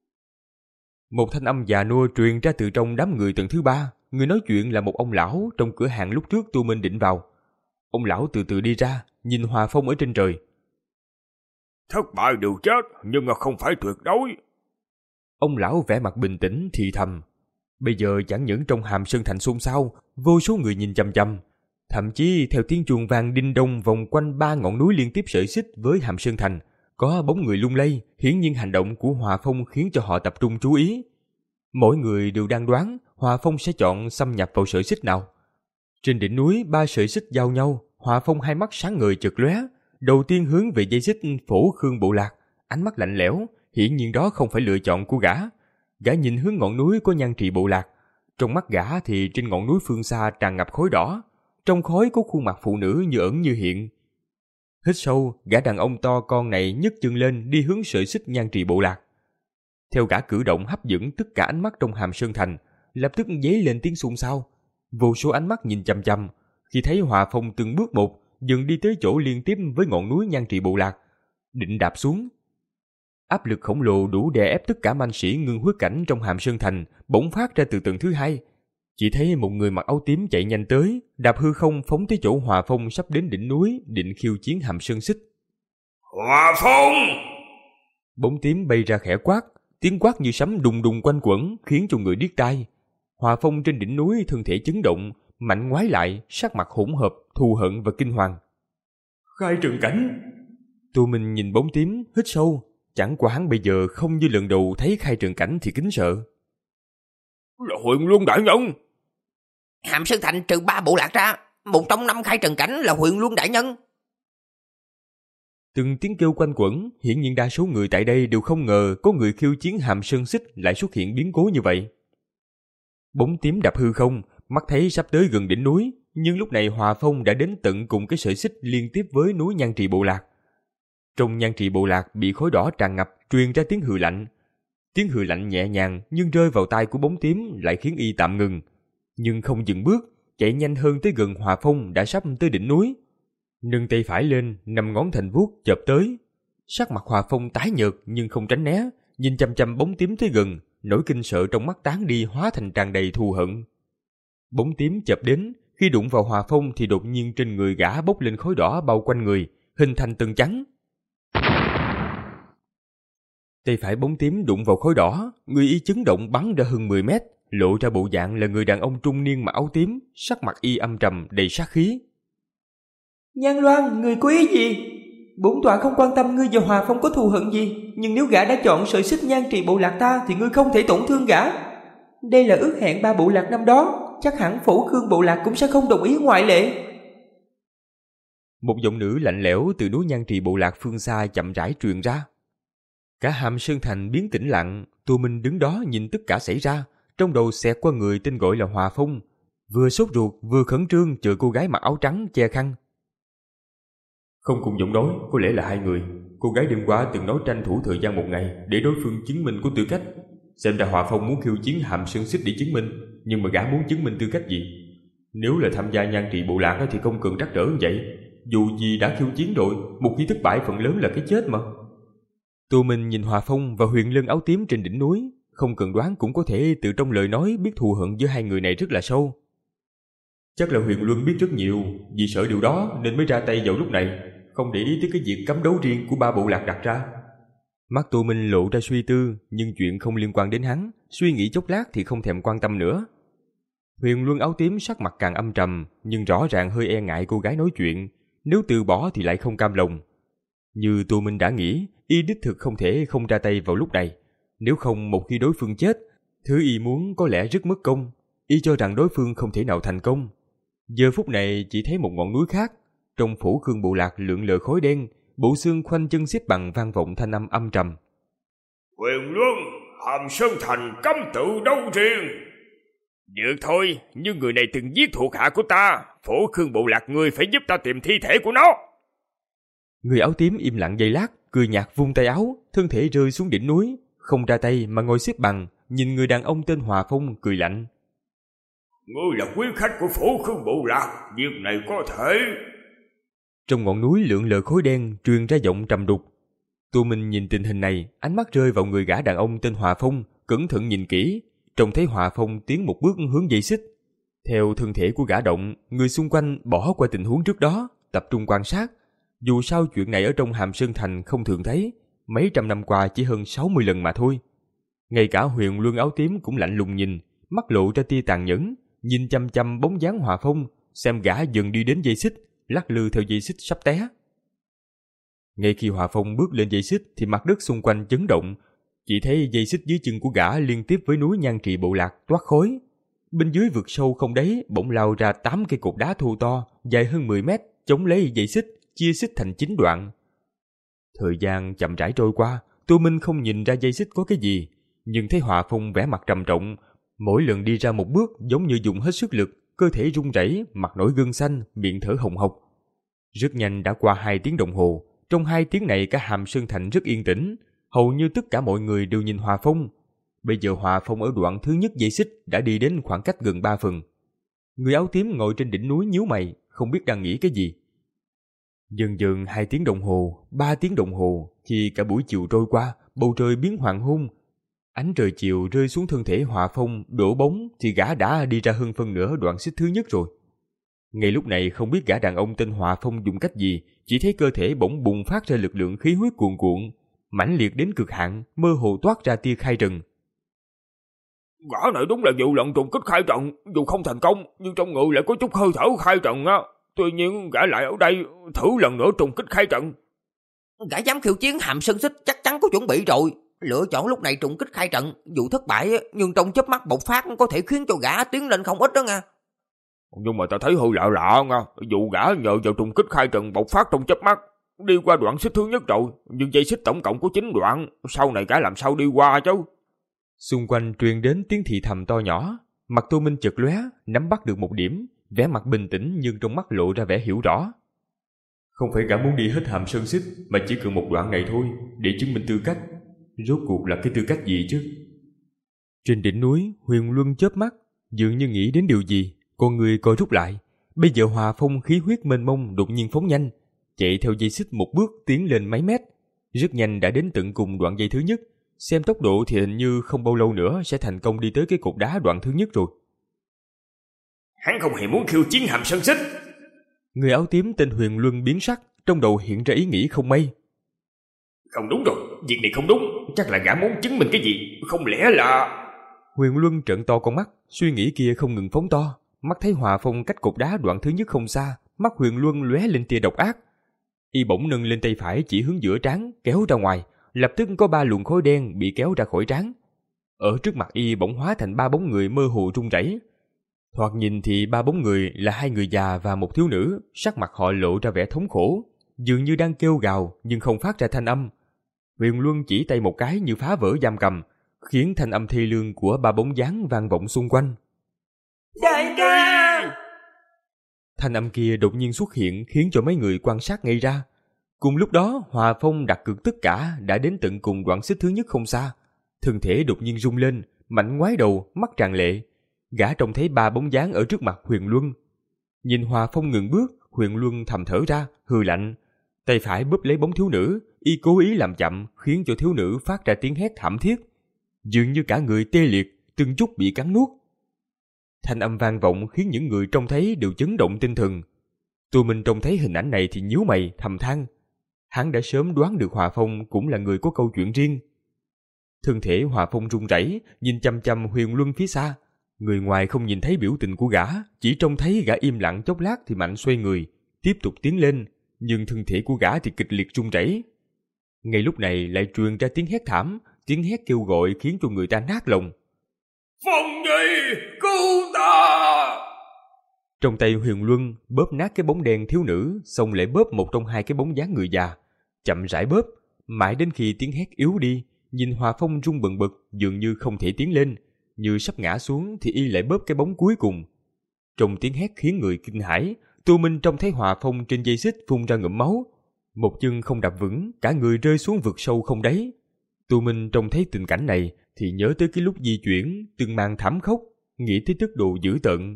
Một thanh âm già nua truyền ra từ trong đám người tầng thứ ba. Người nói chuyện là một ông lão trong cửa hàng lúc trước Tô Minh định vào. Ông lão từ từ đi ra, nhìn Hòa Phong ở trên trời. Thất bại đều chết, nhưng mà không phải tuyệt đối. Ông lão vẻ mặt bình tĩnh thì thầm. Bây giờ chẳng những trong Hàm Sơn Thành xôn xao, vô số người nhìn chằm chằm. Thậm chí theo tiếng chuông vang đinh đông vòng quanh ba ngọn núi liên tiếp sợi xích với Hàm Sơn Thành, có bóng người lung lay, hiển nhiên hành động của Hòa Phong khiến cho họ tập trung chú ý. Mỗi người đều đang đoán Hòa Phong sẽ chọn xâm nhập vào sợi xích nào. Trên đỉnh núi ba sợi xích giao nhau, Hòa Phong hai mắt sáng ngời chợt lóe, đầu tiên hướng về dây xích Phổ Khương bộ lạc, ánh mắt lạnh lẽo, hiển nhiên đó không phải lựa chọn của gã. Gã nhìn hướng ngọn núi có Nhan Trì bộ lạc, trong mắt gã thì trên ngọn núi phương xa tràn ngập khói đỏ, trong khói có khuôn mặt phụ nữ như ẩn như hiện. Hít sâu, gã đàn ông to con này nhấc chân lên đi hướng sợi xích Nhan Trì bộ lạc. Theo gã cử động hấp dẫn tất cả ánh mắt trong Hàm Sơn Thành, lập tức dấy lên tiếng xôn xao. Vô số ánh mắt nhìn chằm chằm, khi thấy Hòa Phong từng bước một dần đi tới chỗ liên tiếp với ngọn núi Nhan Trì bộ lạc, định đạp xuống. Áp lực khổng lồ đủ đè ép tất cả man sĩ ngưng huyết cảnh trong Hàm Sơn Thành bỗng phát ra từ tầng thứ hai. Chỉ thấy một người mặc áo tím chạy nhanh tới, đạp hư không phóng tới chỗ Hòa Phong sắp đến đỉnh núi, định khiêu chiến Hàm Sơn Xích. Hòa Phong! Bóng tím bay ra khẽ quát, Tiếng quát như sấm đùng đùng quanh quẩn khiến cho người điếc tai. Hòa Phong trên đỉnh núi thân thể chấn động, mạnh ngoái lại, sắc mặt hỗn hợp, thù hận và kinh hoàng. Khai Trường Cảnh! Tô Minh nhìn bóng tím, hít sâu. Chẳng qua hắn bây giờ không như lần đầu thấy Khai Trường Cảnh thì kính sợ. Là Huyền Luân đại nhân! Hàm Sơn Thành trừ ba bộ lạc ra, một trong năm Khai Trần Cảnh là Huyền Luân đại nhân. Từng tiếng kêu quanh quẩn, hiển nhiên đa số người tại đây đều không ngờ có người khiêu chiến Hàm Sơn Xích lại xuất hiện biến cố như vậy. Bóng tím đạp hư không, mắt thấy sắp tới gần đỉnh núi, nhưng lúc này Hòa Phong đã đến tận cùng cái sợi xích liên tiếp với núi Nhan Trì Bộ Lạc. Trong Nhan Trì Bộ Lạc bị khói đỏ tràn ngập, truyền ra tiếng hừ lạnh. Tiếng hừ lạnh nhẹ nhàng nhưng rơi vào tai của bóng tím lại khiến y tạm ngừng, nhưng không dừng bước, chạy nhanh hơn tới gần Hòa Phong đã sắp tới đỉnh núi. Nâng tay phải lên, năm ngón thành vuốt chộp tới. Sắc mặt Hòa Phong tái nhợt nhưng không tránh né, nhìn chăm chăm bóng tím tới gần, nỗi kinh sợ trong mắt tán đi hóa thành tràn đầy thù hận. Bóng tím chộp đến, khi đụng vào Hòa Phong thì đột nhiên trên người gã bốc lên khói đỏ bao quanh người, hình thành tầng trắng. Tay phải bóng tím đụng vào khói đỏ, người y chấn động bắn ra hơn mười mét, lộ ra bộ dạng là người đàn ông trung niên mặc áo tím, sắc mặt y âm trầm đầy sát khí. Nhan Loan, người có ý gì? Bổn tọa không quan tâm ngươi và Hòa Phong có thù hận gì, nhưng nếu gã đã chọn sợi xích Nhan Trì Bộ Lạc ta thì ngươi không thể tổn thương gã. Đây là ước hẹn ba bộ lạc năm đó, chắc hẳn Phổ Khương Bộ Lạc cũng sẽ không đồng ý ngoại lệ. Một giọng nữ lạnh lẽo từ núi Nhan Trì Bộ Lạc phương xa chậm rãi truyền ra. Cả Hàm Sơn Thành biến tĩnh lặng, Tô Minh đứng đó nhìn tất cả xảy ra, trong đầu xẹt qua người tên gọi là Hòa Phong, vừa sốt ruột vừa khẩn trương chờ cô gái mặc áo trắng che khăn. Không cùng giọng nói, có lẽ là hai người. Cô gái đêm qua từng nói tranh thủ thời gian một ngày để đối phương chứng minh có tư cách. Xem ra Hòa Phong muốn khiêu chiến Hàm Sơn Xích để chứng minh, nhưng mà gã muốn chứng minh tư cách gì? Nếu là tham gia Nhan Trì Bộ Lạc thì không cần trắc trở như vậy. Dù gì đã khiêu chiến rồi, một khi thất bại phần lớn là cái chết mà. Tô Minh nhìn Hòa Phong và Huyền Lân áo tím trên đỉnh núi, không cần đoán cũng có thể từ trong lời nói biết thù hận giữa hai người này rất là sâu. Chắc là Huyền Luân biết rất nhiều, vì sợ điều đó nên mới ra tay vào lúc này, không để ý tới cái việc cấm đấu riêng của ba bộ lạc đặt ra. Mắt Tô Minh lộ ra suy tư, nhưng chuyện không liên quan đến hắn, suy nghĩ chốc lát thì không thèm quan tâm nữa. Huyền Luân áo tím sắc mặt càng âm trầm, nhưng rõ ràng hơi e ngại cô gái nói chuyện, nếu từ bỏ thì lại không cam lòng. Như Tô Minh đã nghĩ, y đích thực không thể không ra tay vào lúc này, nếu không một khi đối phương chết, thứ y muốn có lẽ rất mất công. Y cho rằng đối phương không thể nào thành công. Giờ phút này chỉ thấy một ngọn núi khác, trong Phổ Khương Bộ Lạc lượn lờ khói đen, bộ xương khoanh chân xếp bằng vang vọng thanh âm âm trầm. Huyền Luân, Hàm Sơn Thành cấm tự đấu riêng. Được thôi, nhưng người này từng giết thuộc hạ của ta, Phổ Khương Bộ Lạc ngươi phải giúp ta tìm thi thể của nó. Người áo tím im lặng giây lát, cười nhạt vung tay áo, thân thể rơi xuống đỉnh núi, không ra tay mà ngồi xếp bằng, nhìn người đàn ông tên Hòa Phong cười lạnh. Ngươi là quý khách của Phổ Khương Bộ Lạc, việc này có thể. Trong ngọn núi lượn lờ khói đen truyền ra giọng trầm đục. Tô Minh nhìn tình hình này, ánh mắt rơi vào người gã đàn ông tên Hòa Phong, cẩn thận nhìn kỹ, trông thấy Hòa Phong tiến một bước hướng dây xích. Theo thân thể của gã động, người xung quanh bỏ qua tình huống trước đó, tập trung quan sát. Dù sao chuyện này ở trong Hàm Sơn Thành không thường thấy, mấy trăm năm qua chỉ hơn sáu mươi lần mà thôi. Ngay cả Huyền Luân áo tím cũng lạnh lùng nhìn, mắt lộ ra tia tàn nhẫn, nhìn chăm chăm bóng dáng Hòa Phong, xem gã dần đi đến dây xích, lắc lư theo dây xích sắp té. Ngay khi Hòa Phong bước lên dây xích thì mặt đất xung quanh chấn động, chỉ thấy dây xích dưới chân của gã liên tiếp với núi Nhan Trì Bộ Lạc toát khói. Bên dưới vực sâu không đáy bỗng lao ra tám cây cột đá thô to, dài hơn mười mét, chống lấy dây xích, chia xích thành chín đoạn. Thời gian chậm rãi trôi qua, Tô Minh không nhìn ra dây xích có cái gì, nhưng thấy Hòa Phong vẻ mặt trầm trọng, mỗi lần đi ra một bước giống như dùng hết sức lực, cơ thể run rẩy, mặt nổi gân xanh, miệng thở hồng hộc. Rất nhanh đã qua hai tiếng đồng hồ, trong hai tiếng này cả Hàm Sơn Thành rất yên tĩnh, hầu như tất cả mọi người đều nhìn Hòa Phong. Bây giờ Hòa Phong ở đoạn thứ nhất dây xích đã đi đến khoảng cách gần ba phần. Người áo tím ngồi trên đỉnh núi nhíu mày, không biết đang nghĩ cái gì. Dần dần hai tiếng đồng hồ, ba tiếng đồng hồ, khi cả buổi chiều trôi qua, bầu trời biến hoàng hôn. Ánh trời chiều rơi xuống thân thể Hòa Phong, đổ bóng thì gã đã đi ra hơn phân nửa đoạn xích thứ nhất rồi. Ngay lúc này không biết gã đàn ông tên Hòa Phong dùng cách gì, chỉ thấy cơ thể bỗng bùng phát ra lực lượng khí huyết cuồn cuộn. mãnh liệt đến cực hạn, mơ hồ toát ra tia khai trần. Gã này đúng là nhiều lần trùng kích khai trận, dù không thành công, nhưng trong người lại có chút hơi thở khai trận á. Tuy nhiên gã lại ở đây thử lần nữa trùng kích khai trận. Gã dám khiêu chiến Hàm Sơn Xích chắc chắn có chuẩn bị rồi. Lựa chọn lúc này trùng kích khai trận, dù thất bại nhưng trong chớp mắt bộc phát có thể khiến cho gã tiến lên không ít đó nha. Nhưng mà ta thấy hơi lạ lạ nha. Dù gã nhờ vào trùng kích khai trận bộc phát trong chớp mắt, đi qua đoạn xích thứ nhất rồi, nhưng dây xích tổng cộng có chín đoạn, sau này gã làm sao đi qua chứ? Xung quanh truyền đến tiếng thì thầm to nhỏ. Mặt Tô Minh chợt lóe, nắm bắt được một điểm, vẻ mặt bình tĩnh nhưng trong mắt lộ ra vẻ hiểu rõ. Không phải gã muốn đi hết Hàm Sơn Xích, mà chỉ cần một đoạn này thôi, để chứng minh tư cách. Rốt cuộc là cái tư cách gì chứ? Trên đỉnh núi, Huyền Luân chớp mắt, dường như nghĩ đến điều gì, con người co rút lại. Bây giờ Hòa Phong khí huyết mênh mông đột nhiên phóng nhanh, chạy theo dây xích một bước tiến lên mấy mét, rất nhanh đã đến tận cùng đoạn dây thứ nhất. Xem tốc độ thì hình như không bao lâu nữa sẽ thành công đi tới cái cột đá đoạn thứ nhất rồi. Hắn không hề muốn khiêu chiến Hàm Sơn Xích. Người áo tím tên Huyền Luân biến sắc, trong đầu hiện ra ý nghĩ không may. Không đúng rồi, việc này không đúng, chắc là gã muốn chứng minh cái gì, không lẽ là... Huyền Luân trợn to con mắt, suy nghĩ kia không ngừng phóng to. Mắt thấy Hòa Phong cách cột đá đoạn thứ nhất không xa, mắt Huyền Luân lóe lên tia độc ác. Y bỗng nâng lên tay phải chỉ hướng giữa trán, kéo ra ngoài, lập tức có ba luồng khói đen bị kéo ra khỏi trán. Ở trước mặt Y bỗng hóa thành ba bóng người mơ hồ rung rẩy. Thoạt nhìn thì ba bóng người là hai người già và một thiếu nữ, sắc mặt họ lộ ra vẻ thống khổ, dường như đang kêu gào nhưng không phát ra thanh âm. Huyền Luân chỉ tay một cái như phá vỡ giam cầm, khiến thanh âm thê lương của ba bóng dáng vang vọng xung quanh. Đại ca! Thanh âm kia đột nhiên xuất hiện khiến cho mấy người quan sát ngây ra. Cùng lúc đó, Hòa Phong đặt cược tất cả đã đến tận cùng đoạn xích thứ nhất không xa. Thân thể đột nhiên rung lên, mạnh ngoái đầu, mắt tràn lệ. Gã trông thấy ba bóng dáng ở trước mặt Huyền Luân. Nhìn Hòa Phong ngừng bước, Huyền Luân thầm thở ra, hừ lạnh. Tay phải bóp lấy bóng thiếu nữ, y cố ý làm chậm, khiến cho thiếu nữ phát ra tiếng hét thảm thiết. Dường như cả người tê liệt, từng chút bị cắn nuốt. Thanh âm vang vọng khiến những người trông thấy đều chấn động tinh thần. Tô Minh trông thấy hình ảnh này thì nhíu mày, thầm than. Hắn đã sớm đoán được Hòa Phong cũng là người có câu chuyện riêng. Thân thể Hòa Phong run rẩy, nhìn chăm chăm Huyền Luân phía xa. Người ngoài không nhìn thấy biểu tình của gã, chỉ trông thấy gã im lặng chốc lát thì mạnh xoay người, tiếp tục tiến lên, nhưng thân thể của gã thì kịch liệt run rẩy. Ngay lúc này lại truyền ra tiếng hét thảm, tiếng hét kêu gọi khiến cho người ta nát lòng. Phong Nhi, cứu ta! Trong tay Huyền Luân bóp nát cái bóng đen thiếu nữ, xong lại bóp một trong hai cái bóng dáng người già, chậm rãi bóp, mãi đến khi tiếng hét yếu đi, nhìn Hòa Phong run bần bật, dường như không thể tiến lên, như sắp ngã xuống thì y lại bóp cái bóng cuối cùng. Trong tiếng hét khiến người kinh hãi, Tô Minh trông thấy Hòa Phong trên dây xích phun ra ngụm máu, một chân không đạp vững, cả người rơi xuống vực sâu không đáy. Tô Minh trông thấy tình cảnh này thì nhớ tới cái lúc di chuyển, từng màn thảm khốc, nghĩ tới tức độ dữ tợn.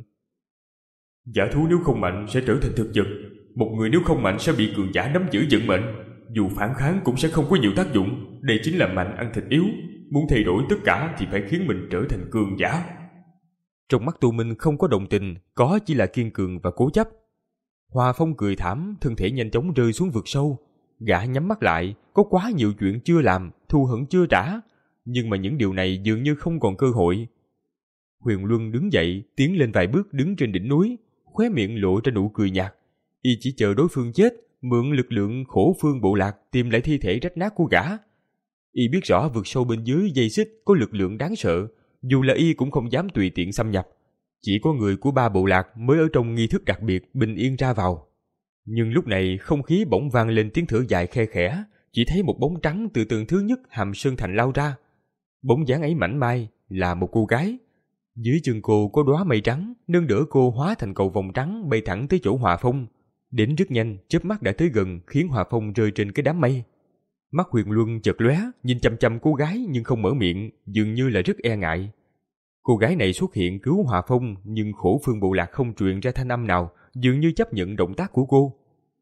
Giả thú nếu không mạnh sẽ trở thành thực vật, một người nếu không mạnh sẽ bị cường giả nắm giữ vận mệnh, dù phản kháng cũng sẽ không có nhiều tác dụng. Đây chính là mạnh ăn thịt yếu, muốn thay đổi tất cả thì phải khiến mình trở thành cường giả. Trong mắt Tô Minh không có đồng tình, có chỉ là kiên cường và cố chấp. Hòa Phong cười thảm, thân thể nhanh chóng rơi xuống vực sâu. Gã nhắm mắt lại, có quá nhiều chuyện chưa làm, thù hận chưa trả, nhưng mà những điều này dường như không còn cơ hội. Huyền Luân đứng dậy, tiến lên vài bước đứng trên đỉnh núi, khóe miệng lộ ra nụ cười nhạt. Y chỉ chờ đối phương chết, mượn lực lượng khổ phương bộ lạc tìm lại thi thể rách nát của gã. Y biết rõ vực sâu bên dưới dây xích có lực lượng đáng sợ, dù là y cũng không dám tùy tiện xâm nhập. Chỉ có người của ba bộ lạc mới ở trong nghi thức đặc biệt bình yên ra vào. Nhưng lúc này không khí bỗng vang lên tiếng thở dài khe khẽ, chỉ thấy một bóng trắng từ tầng thứ nhất Hàm Sơn Thành lao ra. Bóng dáng ấy mảnh mai, là một cô gái. Dưới chân cô có đóa mây trắng, nâng đỡ cô hóa thành cầu vồng trắng bay thẳng tới chỗ Hòa Phong. Đến rất nhanh, chớp mắt đã tới gần khiến Hòa Phong rơi trên cái đám mây. Mắt Huyền Luân chợt lóe, nhìn chăm chăm cô gái nhưng không mở miệng, dường như là rất e ngại. Cô gái này xuất hiện cứu Hòa Phong, nhưng khổ phương bộ lạc không truyền ra thanh âm nào, dường như chấp nhận động tác của cô.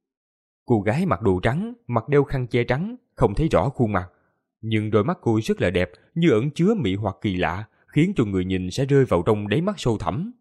Cô gái mặc đồ trắng, mặt đeo khăn che trắng, không thấy rõ khuôn mặt, nhưng đôi mắt cô rất là đẹp, như ẩn chứa mị hoặc kỳ lạ, khiến cho người nhìn sẽ rơi vào trong đáy mắt sâu thẳm.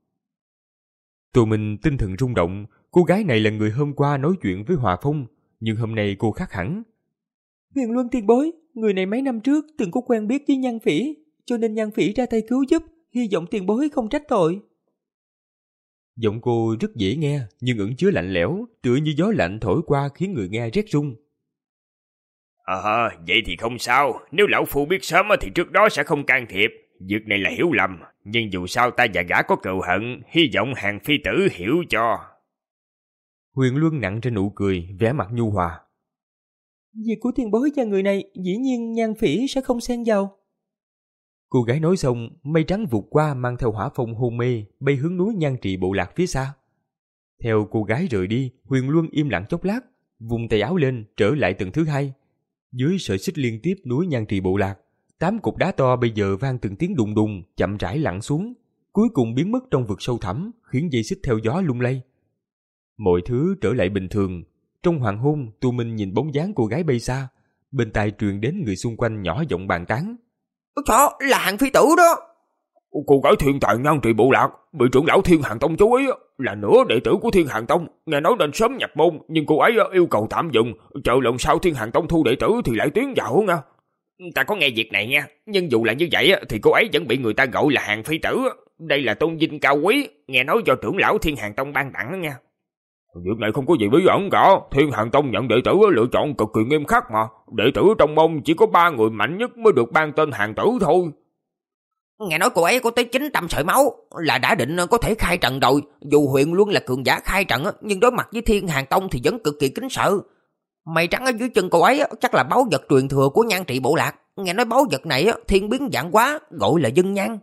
Tô Minh tinh thần rung động, cô gái này là người hôm qua nói chuyện với Hòa Phong, nhưng hôm nay cô khác hẳn. Huyền Luân tiền bối, người này mấy năm trước từng có quen biết với Nhan Phỉ, cho nên Nhan Phỉ ra tay cứu giúp, hy vọng tiền bối không trách tội. Giọng cô rất dễ nghe, nhưng ẩn chứa lạnh lẽo, tựa như gió lạnh thổi qua khiến người nghe rét run. À, vậy thì không sao, nếu lão phu biết sớm thì trước đó sẽ không can thiệp. Việc này là hiểu lầm, nhưng dù sao ta và gã có cừu hận, hy vọng hàng phi tử hiểu cho. Huyền Luân nặng trên nụ cười, vẻ mặt nhu hòa. Việc của tiền bối và người này dĩ nhiên Nhan Phỉ sẽ không xen vào. Cô gái nói xong, mây trắng vụt qua mang theo hỏa phong hôn mê, bay hướng núi Nhan Trị Bộ Lạc phía xa. Theo cô gái rời đi, Huyền Luân im lặng chốc lát, vùng tay áo lên trở lại tầng thứ hai. Dưới sợi xích liên tiếp núi Nhan Trị Bộ Lạc, tám cục đá to bây giờ vang từng tiếng đùng đùng, chậm rãi lặn xuống, cuối cùng biến mất trong vực sâu thẳm, khiến dây xích theo gió lung lay. Mọi thứ trở lại bình thường. Trong hoàng hôn, Tu Minh nhìn bóng dáng cô gái bay xa, bên tai truyền đến người xung quanh nhỏ giọng bàn tán. Trời, là Hàng phi tử đó. Cô gái thiên tài Nhan Trị Bộ Lạc bị trưởng lão Thiên Hàng Tông chú ý, là nửa đệ tử của Thiên Hàng Tông, nghe nói nên sớm nhập môn, nhưng cô ấy yêu cầu tạm dừng, chờ lần sau Thiên Hàng Tông thu đệ tử thì lại tiến vào nha. Ta có nghe việc này nha, nhưng dù là như vậy thì cô ấy vẫn bị người ta gọi là Hàng phi tử. Đây là tôn vinh cao quý, nghe nói do trưởng lão Thiên Hàng Tông ban tặng đó nha. Việc này không có gì bí ẩn cả, Thiên Hàng Tông nhận đệ tử lựa chọn cực kỳ nghiêm khắc mà. Đệ tử trong môn chỉ có ba người mạnh nhất mới được ban tên Hàng tử thôi. Nghe nói cô ấy có tới chín trăm sợi máu, là đã định có thể khai trận rồi. Dù Huyền Luân là cường giả khai trận, nhưng đối mặt với Thiên Hàng Tông thì vẫn cực kỳ kính sợ. Mây trắng ở dưới chân cô ấy chắc là báu vật truyền thừa của Nhan Trị Bộ Lạc. Nghe nói báu vật này thiên biến vạn hóa, gọi là dân nhan.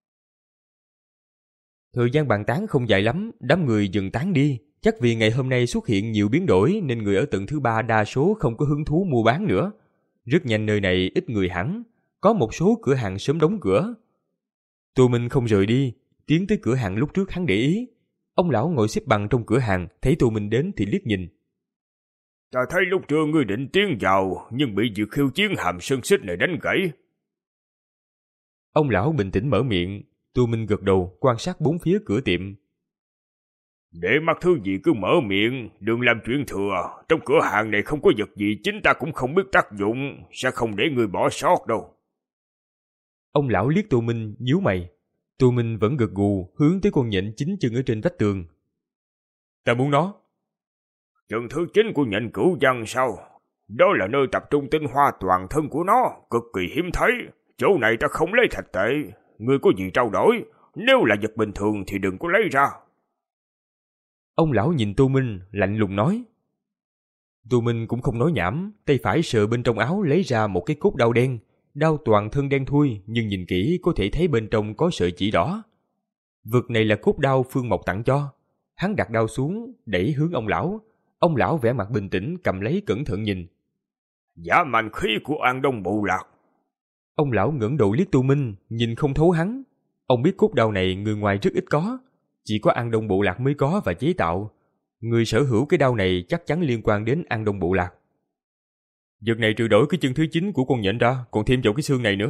Thời gian bàn tán không dài lắm, đám người dừng tán đi. Chắc vì ngày hôm nay xuất hiện nhiều biến đổi nên người ở tầng thứ ba đa số không có hứng thú mua bán nữa. Rất nhanh nơi này ít người hẳn, có một số cửa hàng sớm đóng cửa. Tô Minh không rời đi, tiến tới cửa hàng lúc trước hắn để ý. Ông lão ngồi xếp bằng trong cửa hàng, thấy Tô Minh đến thì liếc nhìn. Ta thấy lúc trưa ngươi định tiến vào, nhưng bị việc khiêu chiến hàm sơn xích này đánh gãy. Ông lão bình tĩnh mở miệng, Tô Minh gật đầu quan sát bốn phía cửa tiệm. Để mặc thứ gì cứ mở miệng, đừng làm chuyện thừa. Trong cửa hàng này không có vật gì chính ta cũng không biết tác dụng, sẽ không để người bỏ sót đâu. Ông lão liếc Tô Minh, nhíu mày. Tô Minh vẫn gật gù, hướng tới con nhện chính chân ở trên vách tường. Ta muốn nó. Chân thứ chín của nhện cửu văn sao? Đó là nơi tập trung tinh hoa toàn thân của nó, cực kỳ hiếm thấy. Chỗ này ta không lấy thạch tệ. Ngươi có gì trao đổi? Nếu là vật bình thường thì đừng có lấy ra. Ông lão nhìn Tô Minh, lạnh lùng nói. Tô Minh cũng không nói nhảm, tay phải sờ bên trong áo lấy ra một cái cốt đao đen. Đao toàn thân đen thui, nhưng nhìn kỹ có thể thấy bên trong có sợi chỉ đỏ. Vật này là cốt đao Phương Mộc tặng cho. Hắn đặt đao xuống, đẩy hướng ông lão. Ông lão vẻ mặt bình tĩnh cầm lấy cẩn thận nhìn. Giả mạnh khí của An Đông Bộ Lạc. Ông lão ngẩng đầu liếc Tô Minh, nhìn không thấu hắn. Ông biết cốt đao này người ngoài rất ít có, chỉ có An Đông Bộ Lạc mới có và chế tạo. Người sở hữu cái đao này chắc chắn liên quan đến An Đông Bộ Lạc. Vật này trừ đổi cái chân thứ chín của con nhện ra, còn thêm vào cái xương này nữa.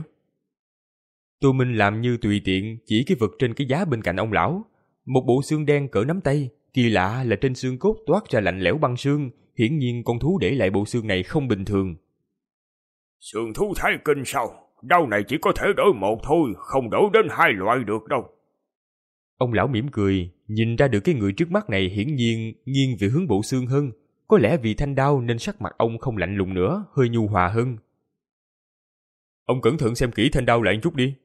Tô Minh làm như tùy tiện chỉ cái vật trên cái giá bên cạnh ông lão. Một bộ xương đen cỡ nắm tay, kỳ lạ là trên xương cốt toát ra lạnh lẽo băng xương, hiển nhiên con thú để lại bộ xương này không bình thường. Xương thú thái kinh sao? Đao này chỉ có thể đổi một thôi, không đổi đến hai loại được đâu. Ông lão mỉm cười, nhìn ra được cái người trước mắt này hiển nhiên nghiêng về hướng bộ xương hơn. Có lẽ vì thanh đao nên sắc mặt ông không lạnh lùng nữa, hơi nhu hòa hơn. Ông cẩn thận xem kỹ thanh đao lại một chút đi.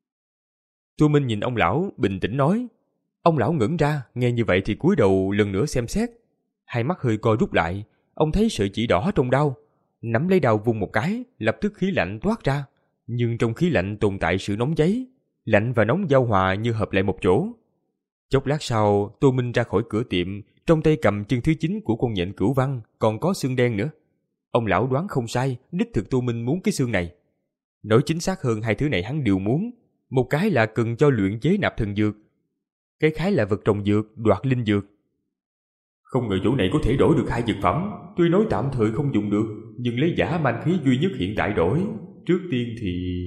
Tô Minh nhìn ông lão, bình tĩnh nói. Ông lão ngẩn ra, nghe như vậy thì cúi đầu lần nữa xem xét. Hai mắt hơi co rút lại, ông thấy sợi chỉ đỏ trong đao. Nắm lấy đao vung một cái, lập tức khí lạnh toát ra. Nhưng trong khí lạnh tồn tại sự nóng cháy. Lạnh và nóng giao hòa như hợp lại một chỗ. Chốc lát sau, Tô Minh ra khỏi cửa tiệm, trong tay cầm chân thứ chín của con nhện cửu văn, còn có xương đen nữa. Ông lão đoán không sai, đích thực Tô Minh muốn cái xương này. Nói chính xác hơn, hai thứ này hắn đều muốn. Một cái là cần cho luyện chế nạp thần dược, cái khác là vật trồng dược, đoạt linh dược. Không ngờ chỗ này có thể đổi được hai dược phẩm. Tuy nói tạm thời không dùng được, nhưng lấy giả man khí duy nhất hiện tại đổi. Trước tiên thì...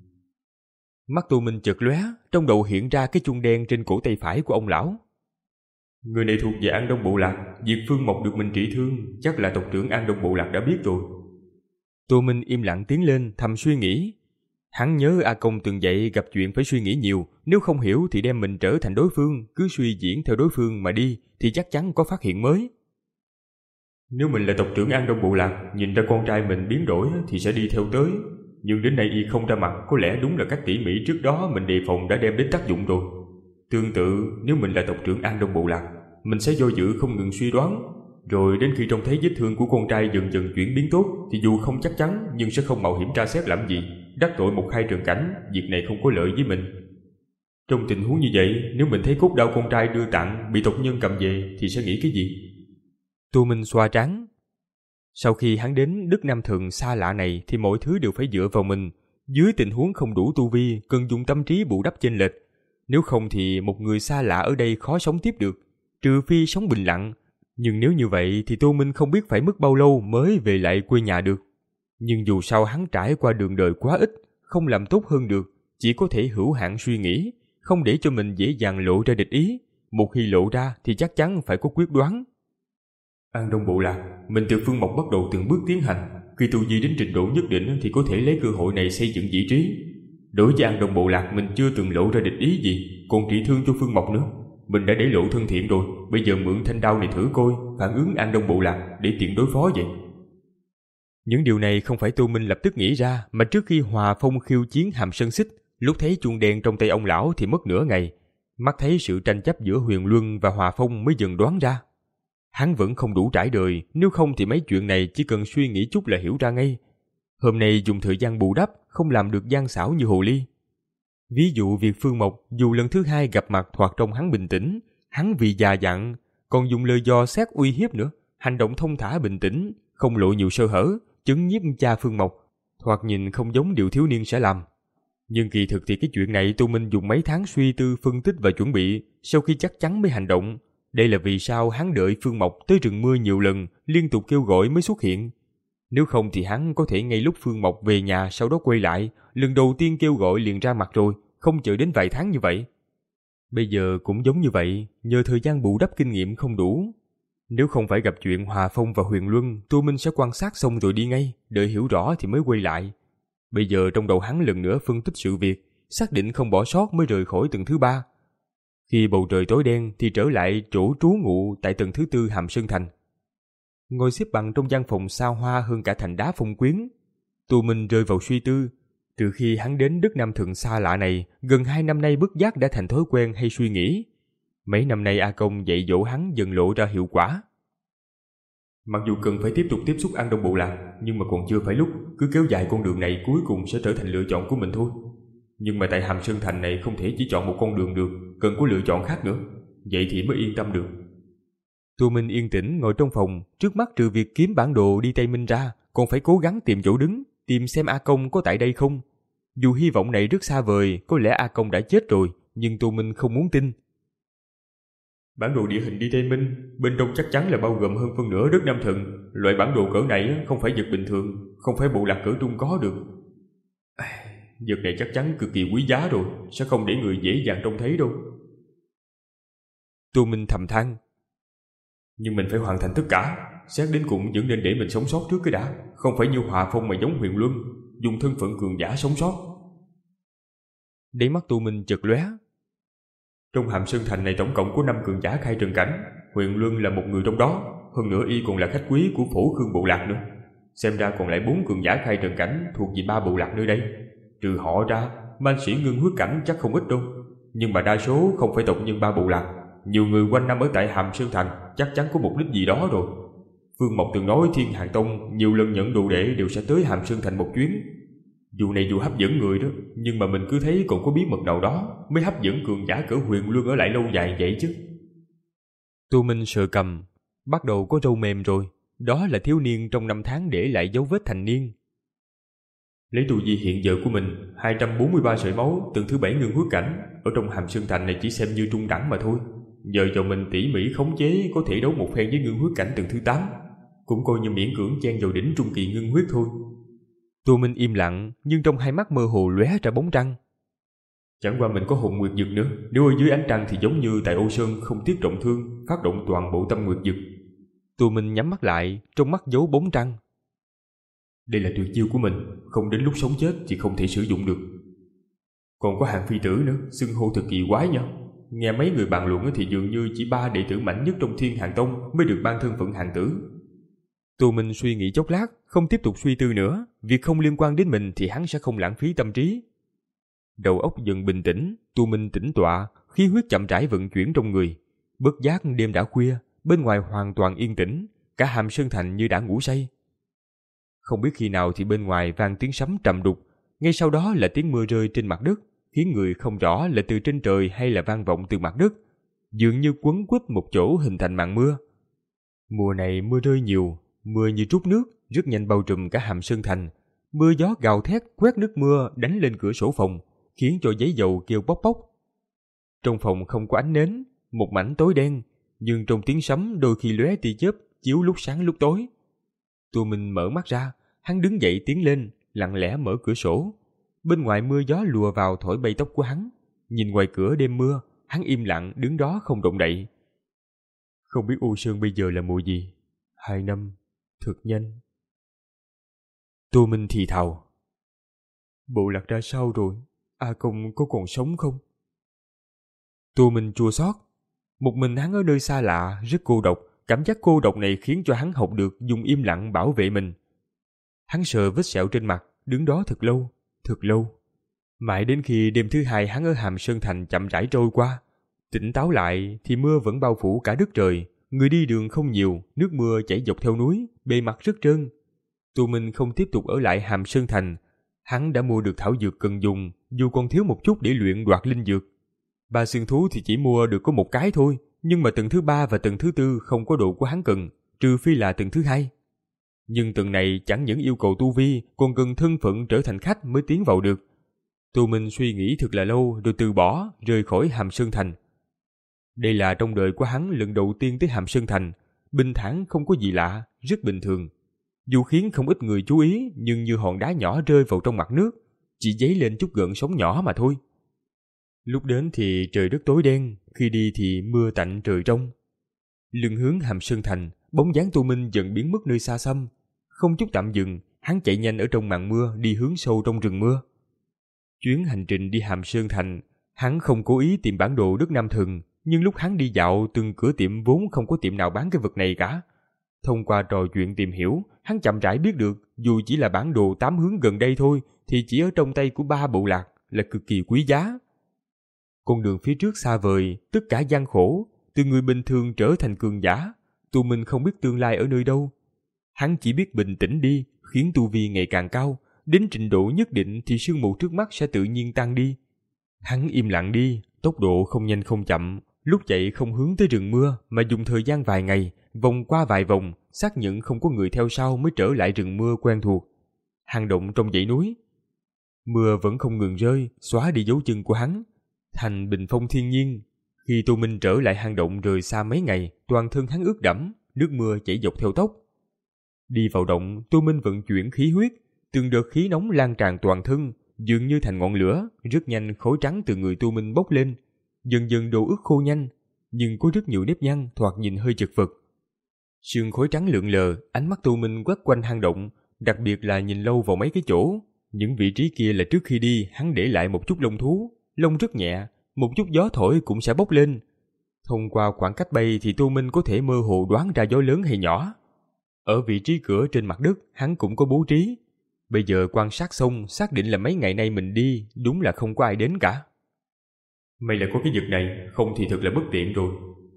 Mắt Tô Minh chợt lóe, trong đầu hiện ra cái chuông đen trên cổ tay phải của ông lão. Người này thuộc về An Đông Bộ Lạc, việc Phương Mộc được mình trị thương chắc là tộc trưởng An Đông Bộ Lạc đã biết rồi. Tô Minh im lặng tiến lên thầm suy nghĩ. Hắn nhớ A Công từng dạy gặp chuyện phải suy nghĩ nhiều, nếu không hiểu thì đem mình trở thành đối phương, cứ suy diễn theo đối phương mà đi thì chắc chắn có phát hiện mới. Nếu mình là tộc trưởng An Đông Bộ Lạc, nhìn ra con trai mình biến đổi thì sẽ đi theo tới. Nhưng đến nay y không ra mặt, có lẽ đúng là cách tỉ mỉ trước đó mình đề phòng đã đem đến tác dụng rồi. Tương tự, nếu mình là tộc trưởng An Đông Bộ Lạc, mình sẽ do dự không ngừng suy đoán. Rồi đến khi trông thấy vết thương của con trai dần dần chuyển biến tốt thì dù không chắc chắn nhưng sẽ không mạo hiểm tra xét làm gì, đắc tội một hai trường cảnh, việc này không có lợi với mình. Trong tình huống như vậy, nếu mình thấy cốt đao con trai đưa tặng bị tộc nhân cầm về thì sẽ nghĩ cái gì? Tô Minh xoa trán. Sau khi hắn đến Đức Nam Thường xa lạ này thì mọi thứ đều phải dựa vào mình. Dưới tình huống không đủ tu vi, cần dùng tâm trí bù đắp chênh lệch. Nếu không thì một người xa lạ ở đây khó sống tiếp được, trừ phi sống bình lặng. Nhưng nếu như vậy thì Tô Minh không biết phải mất bao lâu mới về lại quê nhà được. Nhưng dù sao hắn trải qua đường đời quá ít, không làm tốt hơn được, chỉ có thể hữu hạn suy nghĩ, không để cho mình dễ dàng lộ ra địch ý. Một khi lộ ra thì chắc chắn phải có quyết đoán. An Đông Bộ Lạc, mình từ Phương Mộc bắt đầu từng bước tiến hành. Khi tu vi đến trình độ nhất định thì có thể lấy cơ hội này xây dựng vị trí. Đối với An Đông Bộ Lạc mình chưa từng lộ ra địch ý gì, còn trị thương cho Phương Mộc nữa. Mình đã để lộ thân thiện rồi, bây giờ mượn thanh đao này thử coi phản ứng An Đông Bộ Lạc để tiện đối phó vậy. Những điều này không phải Tô Minh lập tức nghĩ ra, mà trước khi Hòa Phong khiêu chiến Hàm Sơn Xích, lúc thấy chuông đen trong tay ông lão thì mất nửa ngày. Mắt thấy sự tranh chấp giữa Huyền Luân và Hòa Phong mới dần đoán ra. Hắn vẫn không đủ trải đời, nếu không thì mấy chuyện này chỉ cần suy nghĩ chút là hiểu ra ngay. Hôm nay dùng thời gian bù đắp, không làm được gian xảo như hồ ly. Ví dụ việc Phương Mộc dù lần thứ hai gặp mặt thoạt trông hắn bình tĩnh, hắn vì già dặn, còn dùng lời dò xét uy hiếp nữa, hành động thông thả bình tĩnh, không lộ nhiều sơ hở, chứng nhiếp cha Phương Mộc, thoạt nhìn không giống điều thiếu niên sẽ làm. Nhưng kỳ thực thì cái chuyện này Tô Minh dùng mấy tháng suy tư phân tích và chuẩn bị, sau khi chắc chắn mới hành động. Đây là vì sao hắn đợi Phương Mộc tới rừng mưa nhiều lần, liên tục kêu gọi mới xuất hiện. Nếu không thì hắn có thể ngay lúc Phương Mộc về nhà sau đó quay lại, lần đầu tiên kêu gọi liền ra mặt rồi, không chờ đến vài tháng như vậy. Bây giờ cũng giống như vậy, nhờ thời gian bù đắp kinh nghiệm không đủ. Nếu không phải gặp chuyện Hòa Phong và Huyền Luân, Tô Minh sẽ quan sát xong rồi đi ngay, đợi hiểu rõ thì mới quay lại. Bây giờ trong đầu hắn lần nữa phân tích sự việc, xác định không bỏ sót mới rời khỏi tầng thứ ba. Khi bầu trời tối đen thì trở lại chỗ trú ngụ tại tầng thứ tư Hàm Sơn Thành. Ngồi xếp bằng trong gian phòng xa hoa hơn cả thành đá Phong Quyến, Tô Minh rơi vào suy tư. Từ khi hắn đến Đức Nam Thường xa lạ này, gần hai năm nay bất giác đã thành thói quen hay suy nghĩ. Mấy năm nay A Công dạy dỗ hắn dần lộ ra hiệu quả. Mặc dù cần phải tiếp tục tiếp xúc An Đông Bộ Lạc, nhưng mà còn chưa phải lúc, cứ kéo dài con đường này cuối cùng sẽ trở thành lựa chọn của mình thôi. Nhưng mà tại Hàm Sơn Thành này không thể chỉ chọn một con đường được, cần có lựa chọn khác nữa. Vậy thì mới yên tâm được. Tô Minh yên tĩnh ngồi trong phòng, trước mắt trừ việc kiếm bản đồ đi Tây Minh ra, còn phải cố gắng tìm chỗ đứng, tìm xem A Công có tại đây không. Dù hy vọng này rất xa vời, có lẽ A Công đã chết rồi, nhưng Tô Minh không muốn tin. Bản đồ địa hình đi Tây Minh, bên trong chắc chắn là bao gồm hơn phân nửa đất Nam Thần. Loại bản đồ cỡ này không phải vật bình thường, không phải bộ lạc cỡ trung có được. Vật này chắc chắn cực kỳ quý giá rồi, sẽ không để người dễ dàng trông thấy đâu. Tô Minh thầm than. Nhưng mình phải hoàn thành tất cả, xét đến cùng vẫn nên để mình sống sót trước cái đã, không phải như Hòa Phong mà giống Huyền Luân, dùng thân phận cường giả sống sót. Đáy mắt Tô Minh chợt lóe. Trong Hàm Sơn Thành này tổng cộng có năm cường giả khai trần cảnh, Huyền Luân là một người trong đó, hơn nữa y còn là khách quý của Phổ Khương bộ lạc nữa. Xem ra còn lại bốn cường giả khai trần cảnh thuộc về ba bộ lạc nơi đây. Trừ họ ra, man sĩ ngưng huyết cảnh chắc không ít đâu, nhưng mà đa số không phải tộc nhân ba bộ lạc. Nhiều người quanh năm ở tại Hàm Sơn Thành chắc chắn có mục đích gì đó rồi. Phương Mộc từng nói Thiên Hàng Tông nhiều lần nhận đồ đệ đều sẽ tới Hàm Sơn Thành một chuyến. Dù này dù hấp dẫn người đó, nhưng mà mình cứ thấy còn có bí mật nào đó mới hấp dẫn cường giả cỡ Huyền Luân ở lại lâu dài vậy chứ. Tô Minh sờ cầm, bắt đầu có râu mềm rồi. Đó là thiếu niên trong năm tháng để lại dấu vết thành niên. Lấy tu vi hiện giờ của mình, hai trăm bốn mươi ba sợi máu, tầng thứ bảy ngưng huyết cảnh, ở trong Hàm Sơn Thành này chỉ xem như trung đẳng mà thôi. Nhờ vào mình tỉ mỉ khống chế có thể đấu một phen với ngưng huyết cảnh tầng thứ tám, cũng coi như miễn cưỡng chen vào đỉnh trung kỳ ngưng huyết thôi. Tô Minh im lặng, nhưng trong hai mắt mơ hồ lóe ra bóng trăng. Chẳng qua mình có hồn nguyệt dực nữa, nếu ở dưới ánh trăng thì giống như tại Ô Sơn không tiếc trọng thương, phát động toàn bộ tâm nguyệt dực. Tô Minh nhắm mắt lại, trong mắt giấu bóng trăng. Đây là tuyệt chiêu của mình, không đến lúc sống chết thì không thể sử dụng được. Còn có Hàng Phi Tử nữa, xưng hô thật kỳ quái nha. Nghe mấy người bàn luận thì dường như chỉ ba đệ tử mạnh nhất trong Thiên Hàng Tông mới được ban thân phận Hàng Tử. Tô Minh suy nghĩ chốc lát, không tiếp tục suy tư nữa. Việc không liên quan đến mình thì hắn sẽ không lãng phí tâm trí. Đầu óc dần bình tĩnh, Tô Minh tĩnh tọa, khí huyết chậm rãi vận chuyển trong người. Bất giác đêm đã khuya, bên ngoài hoàn toàn yên tĩnh, cả Hàm Sơn Thành như đã ngủ say. Không biết khi nào thì bên ngoài vang tiếng sấm trầm đục, ngay sau đó là tiếng mưa rơi trên mặt đất, khiến người không rõ là từ trên trời hay là vang vọng từ mặt đất, dường như quấn quýt một chỗ hình thành màn mưa. Mùa này mưa rơi nhiều, mưa như trút nước, rất nhanh bao trùm cả Hàm Sơn Thành. Mưa gió gào thét quét nước mưa đánh lên cửa sổ phòng, khiến cho giấy dầu kêu bốc bốc. Trong phòng không có ánh nến, một mảnh tối đen, nhưng trong tiếng sấm đôi khi lóe tia chớp chiếu lúc sáng lúc tối. Tô Minh mở mắt ra, hắn đứng dậy tiến lên, lặng lẽ mở cửa sổ. Bên ngoài mưa gió lùa vào thổi bay tóc của hắn. Nhìn ngoài cửa đêm mưa, hắn im lặng đứng đó không động đậy. Không biết U Sơn bây giờ là mùa gì? Hai năm, thật nhanh. Tô Minh thì thào. Bộ Lạc ra sao rồi? A Công có còn sống không? Tô Minh chua xót. Một mình hắn ở nơi xa lạ, rất cô độc. Cảm giác cô độc này khiến cho hắn học được dùng im lặng bảo vệ mình. Hắn sờ vết sẹo trên mặt, đứng đó thật lâu, thật lâu. Mãi đến khi đêm thứ hai hắn ở Hàm Sơn Thành chậm rãi trôi qua. Tỉnh táo lại thì mưa vẫn bao phủ cả đất trời. Người đi đường không nhiều, nước mưa chảy dọc theo núi, bề mặt rất trơn. Tô Minh không tiếp tục ở lại Hàm Sơn Thành. Hắn đã mua được thảo dược cần dùng, dù còn thiếu một chút để luyện đoạt linh dược. Ba xương thú thì chỉ mua được có một cái thôi, nhưng mà tầng thứ ba và tầng thứ tư không có độ của hắn cần, trừ phi là tầng thứ hai. Nhưng tầng này chẳng những yêu cầu tu vi, còn cần thân phận trở thành khách mới tiến vào được. Tô Minh suy nghĩ thật là lâu rồi từ bỏ, rời khỏi Hàm Sơn Thành. Đây là trong đời của hắn lần đầu tiên tới Hàm Sơn Thành, bình thản không có gì lạ, rất bình thường. Dù khiến không ít người chú ý, nhưng như hòn đá nhỏ rơi vào trong mặt nước, chỉ dấy lên chút gợn sóng nhỏ mà thôi. Lúc đến thì trời đất tối đen, khi đi thì mưa tạnh trời trong. Lưng hướng Hàm Sơn Thành, bóng dáng Tô Minh dần biến mất nơi xa xăm. Không chút tạm dừng, hắn chạy nhanh ở trong màn mưa đi hướng sâu trong rừng mưa. Chuyến hành trình đi Hàm Sơn Thành, hắn không cố ý tìm bản đồ đất Nam Thần, nhưng lúc hắn đi dạo từng cửa tiệm vốn không có tiệm nào bán cái vật này cả. Thông qua trò chuyện tìm hiểu, hắn chậm rãi biết được dù chỉ là bản đồ tám hướng gần đây thôi thì chỉ ở trong tay của ba bộ lạc là cực kỳ quý giá. Con đường phía trước xa vời, tất cả gian khổ, từ người bình thường trở thành cường giả. Tô Minh không biết tương lai ở nơi đâu. Hắn chỉ biết bình tĩnh đi, khiến tu vi ngày càng cao, đến trình độ nhất định thì sương mù trước mắt sẽ tự nhiên tan đi. Hắn im lặng đi, tốc độ không nhanh không chậm, lúc chạy không hướng tới rừng mưa mà dùng thời gian vài ngày, vòng qua vài vòng, xác nhận không có người theo sau mới trở lại rừng mưa quen thuộc. Hang động trong dãy núi. Mưa vẫn không ngừng rơi, xóa đi dấu chân của hắn, thành bình phong thiên nhiên. Khi Tô Minh trở lại hang động rời xa mấy ngày, toàn thân hắn ướt đẫm, nước mưa chảy dọc theo tóc. Đi vào động, Tô Minh vận chuyển khí huyết, từng đợt khí nóng lan tràn toàn thân, dường như thành ngọn lửa, rất nhanh khói trắng từ người Tô Minh bốc lên, dần dần đổ ướt khô nhanh, nhưng có rất nhiều nếp nhăn, thoạt nhìn hơi chật vật. Sương khói trắng lượn lờ, ánh mắt Tô Minh quét quanh hang động, đặc biệt là nhìn lâu vào mấy cái chỗ. Những vị trí kia là trước khi đi hắn để lại một chút lông thú, lông rất nhẹ, một chút gió thổi cũng sẽ bốc lên. Thông qua khoảng cách bay thì Tô Minh có thể mơ hồ đoán ra gió lớn hay nhỏ. Ở vị trí cửa trên mặt đất hắn cũng có bố trí. Bây giờ quan sát xong xác định là mấy ngày nay mình đi đúng là không có ai đến cả. May là có cái vật này, không thì thật là bất tiện rồi.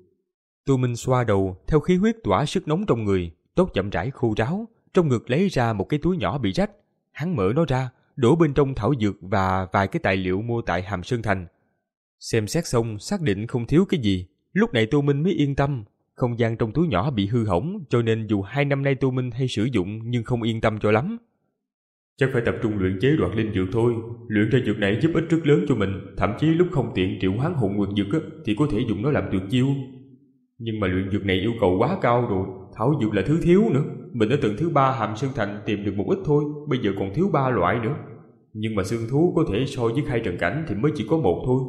Tô Minh xoa đầu, theo khí huyết tỏa sức nóng trong người, tóc chậm rãi khô ráo, trong ngực lấy ra một cái túi nhỏ bị rách. Hắn mở nó ra, đổ bên trong thảo dược và vài cái tài liệu mua tại Hàm Sơn Thành. Xem xét xong xác định không thiếu cái gì, lúc này Tô Minh mới yên tâm. Không gian trong túi nhỏ bị hư hỏng, cho nên dù hai năm nay Tô Minh hay sử dụng nhưng không yên tâm cho lắm. Chắc phải tập trung luyện chế đoạt linh dược thôi. Luyện ra dược này giúp ích rất lớn cho mình, thậm chí lúc không tiện triệu hoán hồn nguyệt dược á, thì có thể dùng nó làm tuyệt chiêu. Nhưng mà luyện dược này yêu cầu quá cao rồi, thảo dược là thứ thiếu nữa. Mình ở tầng thứ ba Hàm Sơn Thành tìm được một ít thôi, bây giờ còn thiếu ba loại nữa. Nhưng mà xương thú có thể so với khai trần cảnh thì mới chỉ có một thôi.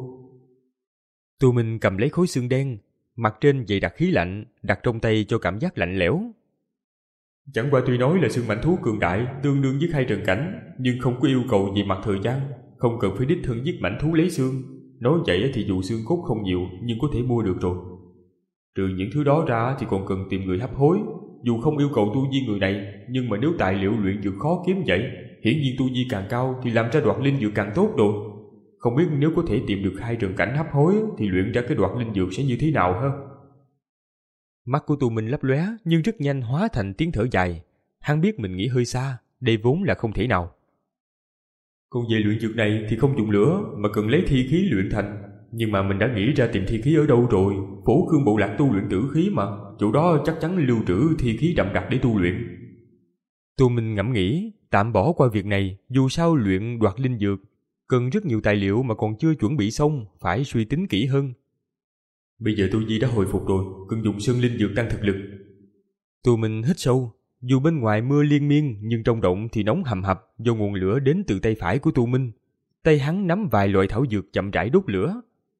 Tô Minh cầm lấy khối xương đen, mặt trên dày đặc khí lạnh, đặt trong tay cho cảm giác lạnh lẽo. Chẳng qua tuy nói là xương mãnh thú cường đại, tương đương với khai trần cảnh, nhưng không có yêu cầu gì mặt thời gian, không cần phải đích thân giết mãnh thú lấy xương. Nói vậy thì dù xương cốt không nhiều, nhưng có thể mua được rồi. Trừ những thứ đó ra thì còn cần tìm người hấp hối. Dù không yêu cầu tu vi người này, nhưng mà nếu tài liệu luyện dược khó kiếm vậy, hiển nhiên tu vi càng cao thì làm ra đoạt linh dược càng tốt rồi. Không biết nếu có thể tìm được hai trần cảnh hấp hối thì luyện ra cái đoạt linh dược sẽ như thế nào ha? Mắt của Tu Minh lấp lóe nhưng rất nhanh hóa thành tiếng thở dài. Hắn biết mình nghĩ hơi xa, đây vốn là không thể nào. Còn về luyện dược này thì không dùng lửa mà cần lấy thi khí luyện thành. Nhưng mà mình đã nghĩ ra tìm thi khí ở đâu rồi. Phổ Khương Bộ Lạc tu luyện tử khí mà, chỗ đó chắc chắn lưu trữ thi khí đậm đặc để tu luyện. Tu Minh ngẫm nghĩ, tạm bỏ qua việc này, dù sao luyện đoạt linh dược cần rất nhiều tài liệu mà còn chưa chuẩn bị xong, phải suy tính kỹ hơn. Bây giờ tu vi đã hồi phục rồi, cần dùng sơn linh dược tăng thực lực. Tu Minh hít sâu, dù bên ngoài mưa liên miên nhưng trong động thì nóng hầm hập do nguồn lửa đến từ tay phải của Tu Minh. Tay hắn nắm vài loại thảo dược chậm rãi đốt lửa.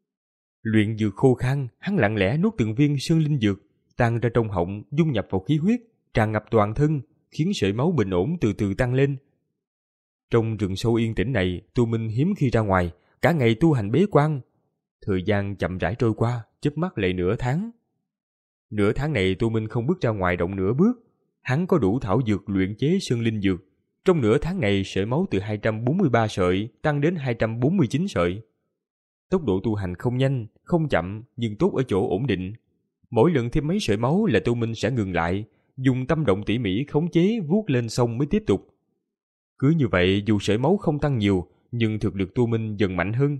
Luyện dược khô khan, hắn lặng lẽ nuốt từng viên sơn linh dược, tan ra trong họng, dung nhập vào khí huyết, tràn ngập toàn thân, khiến sợi máu bình ổn từ từ tăng lên. Trong rừng sâu yên tĩnh này, Tu Minh hiếm khi ra ngoài, cả ngày tu hành bế quan. Thời gian chậm rãi trôi qua, chớp mắt lại nửa tháng. Nửa tháng này Tu Minh không bước ra ngoài động nửa bước. Hắn có đủ thảo dược luyện chế sơn linh dược. Trong nửa tháng này, sợi máu từ hai trăm bốn mươi ba sợi tăng đến hai trăm bốn mươi chín sợi. Tốc độ tu hành không nhanh, không chậm, nhưng tốt ở chỗ ổn định. Mỗi lần thêm mấy sợi máu là Tu Minh sẽ ngừng lại, dùng tâm động tỉ mỉ khống chế vuốt lên xong mới tiếp tục. Cứ như vậy, dù sợi máu không tăng nhiều, nhưng thực lực Tu Minh dần mạnh hơn.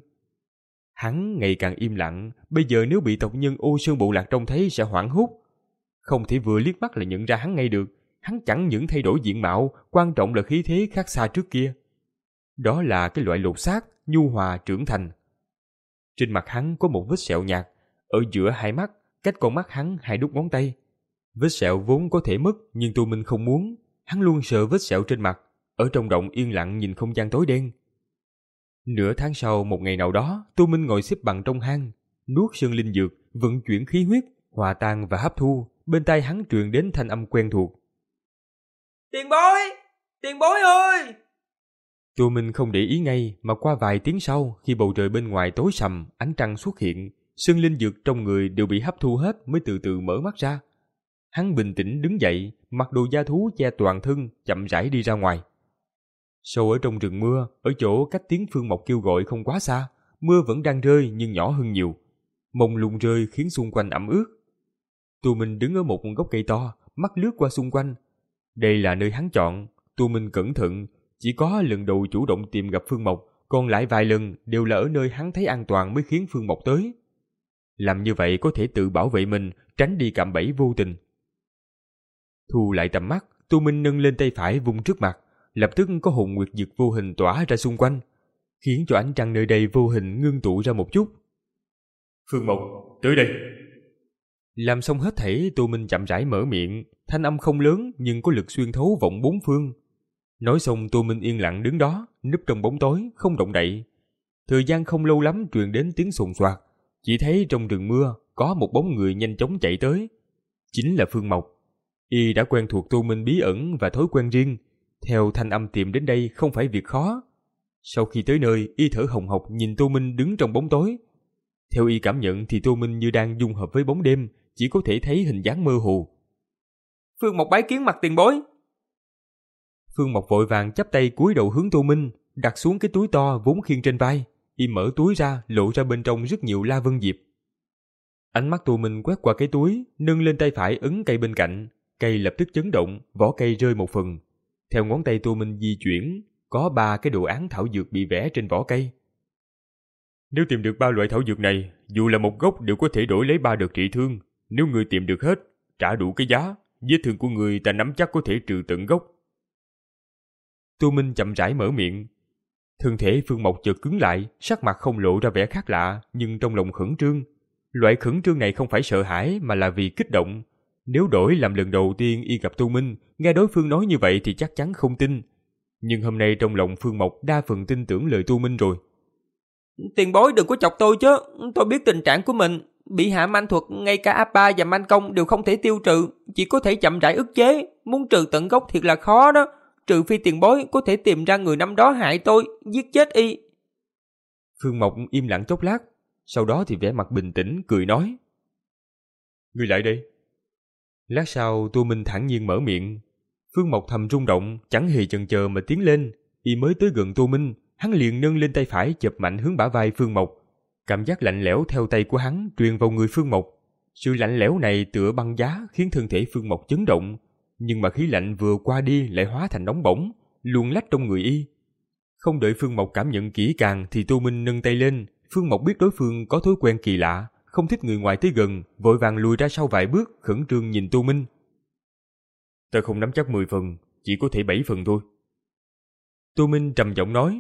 Hắn ngày càng im lặng, bây giờ nếu bị tộc nhân Ô Sơn Bộ Lạc trông thấy sẽ hoảng hốt. Không thể vừa liếc mắt là nhận ra hắn ngay được. Hắn chẳng những thay đổi diện mạo, quan trọng là khí thế khác xa trước kia. Đó là cái loại lột xác, nhu hòa trưởng thành. Trên mặt hắn có một vết sẹo nhạt, ở giữa hai mắt, cách con mắt hắn hai đốt ngón tay. Vết sẹo vốn có thể mất, nhưng Tu Minh không muốn. Hắn luôn sợ vết sẹo trên mặt, ở trong động yên lặng nhìn không gian tối đen. Nửa tháng sau, một ngày nào đó, Tu Minh ngồi xếp bằng trong hang, nuốt sơn linh dược, vận chuyển khí huyết, hòa tan và hấp thu. Bên tai hắn truyền đến thanh âm quen thuộc. Tiền bối! Tiền bối ơi! Tu Minh không để ý ngay, mà qua vài tiếng sau, khi bầu trời bên ngoài tối sầm, ánh trăng xuất hiện, sơn linh dược trong người đều bị hấp thu hết mới từ từ mở mắt ra. Hắn bình tĩnh đứng dậy, mặc đồ da thú che toàn thân, chậm rãi đi ra ngoài. Sâu ở trong rừng mưa, ở chỗ cách tiếng Phương Mộc kêu gọi không quá xa, mưa vẫn đang rơi nhưng nhỏ hơn nhiều. Mông lung rơi khiến xung quanh ẩm ướt. Tu Minh đứng ở một gốc cây to, mắt lướt qua xung quanh. Đây là nơi hắn chọn. Tu Minh cẩn thận, chỉ có lần đầu chủ động tìm gặp Phương Mộc, còn lại vài lần đều là ở nơi hắn thấy an toàn mới khiến Phương Mộc tới. Làm như vậy có thể tự bảo vệ mình, tránh đi cạm bẫy vô tình. Thu lại tầm mắt, Tu Minh nâng lên tay phải vung trước mặt, lập tức có hồn nguyệt dực vô hình tỏa ra xung quanh, khiến cho ánh trăng nơi đây vô hình ngưng tụ ra một chút. Phương Mộc, tới đây. Làm xong hết thảy, Tu Minh chậm rãi mở miệng, thanh âm không lớn nhưng có lực xuyên thấu vọng bốn phương. Nói xong, Tu Minh yên lặng đứng đó, núp trong bóng tối, không động đậy. Thời gian không lâu lắm truyền đến tiếng sồn soạt, chỉ thấy trong rừng mưa có một bóng người nhanh chóng chạy tới. Chính là Phương Mộc. Y đã quen thuộc Tu Minh bí ẩn và thói quen riêng, theo thanh âm tìm đến đây không phải việc khó. Sau khi tới nơi, Y thở hồng hộc nhìn Tu Minh đứng trong bóng tối. Theo Y cảm nhận thì Tu Minh như đang dung hợp với bóng đêm, chỉ có thể thấy hình dáng mơ hồ. Phương Mộc bái kiến mặt tiền bối. Phương Mộc vội vàng chắp tay cúi đầu hướng Tu Minh, đặt xuống cái túi to vốn khiêng trên vai. Y mở túi ra, lộ ra bên trong rất nhiều la vân diệp. Ánh mắt Tu Minh quét qua cái túi, nâng lên tay phải ấn cây bên cạnh. Cây lập tức chấn động, vỏ cây rơi một phần. Theo ngón tay Tu Minh di chuyển, có ba cái đồ án thảo dược bị vẽ trên vỏ cây. Nếu tìm được ba loại thảo dược này, dù là một gốc đều có thể đổi lấy ba đợt trị thương. Nếu người tìm được hết, trả đủ cái giá, vết thương của người ta nắm chắc có thể trừ tận gốc. Tu Minh chậm rãi mở miệng. Thân thể Phương Mộc chợt cứng lại, sắc mặt không lộ ra vẻ khác lạ, nhưng trong lòng khẩn trương. Loại khẩn trương này không phải sợ hãi mà là vì kích động. Nếu đổi làm lần đầu tiên Y gặp Tu Minh, nghe đối phương nói như vậy thì chắc chắn không tin. Nhưng hôm nay trong lòng Phương Mộc đa phần tin tưởng lời Tu Minh rồi. Tiền bối đừng có chọc tôi chứ, tôi biết tình trạng của mình. bị hạ manh thuật, ngay cả áp ba và manh công đều không thể tiêu trừ, chỉ có thể chậm rãi ức chế, muốn trừ tận gốc thiệt là khó đó, trừ phi tiền bối có thể tìm ra người năm đó hại tôi, giết chết y. Phương Mộc im lặng chốc lát, sau đó thì vẻ mặt bình tĩnh cười nói: Ngươi lại đây. Lát sau Tô Minh thản nhiên mở miệng. Phương Mộc thầm rung động, chẳng hề chần chờ mà tiến lên. Y mới tới gần Tô Minh, hắn liền nâng lên tay phải chụp mạnh hướng bả vai Phương Mộc. Cảm giác lạnh lẽo theo tay của hắn truyền vào người Phương Mộc. Sự lạnh lẽo này tựa băng giá khiến thân thể Phương Mộc chấn động, nhưng mà khí lạnh vừa qua đi lại hóa thành nóng bỏng, luồn lách trong người y. Không đợi Phương Mộc cảm nhận kỹ càng thì Tô Minh nâng tay lên. Phương Mộc biết đối phương có thói quen kỳ lạ, không thích người ngoài tới gần, vội vàng lùi ra sau vài bước, khẩn trương nhìn Tô Minh. Ta không nắm chắc mười phần, chỉ có thể bảy phần thôi. Tô Minh trầm giọng nói.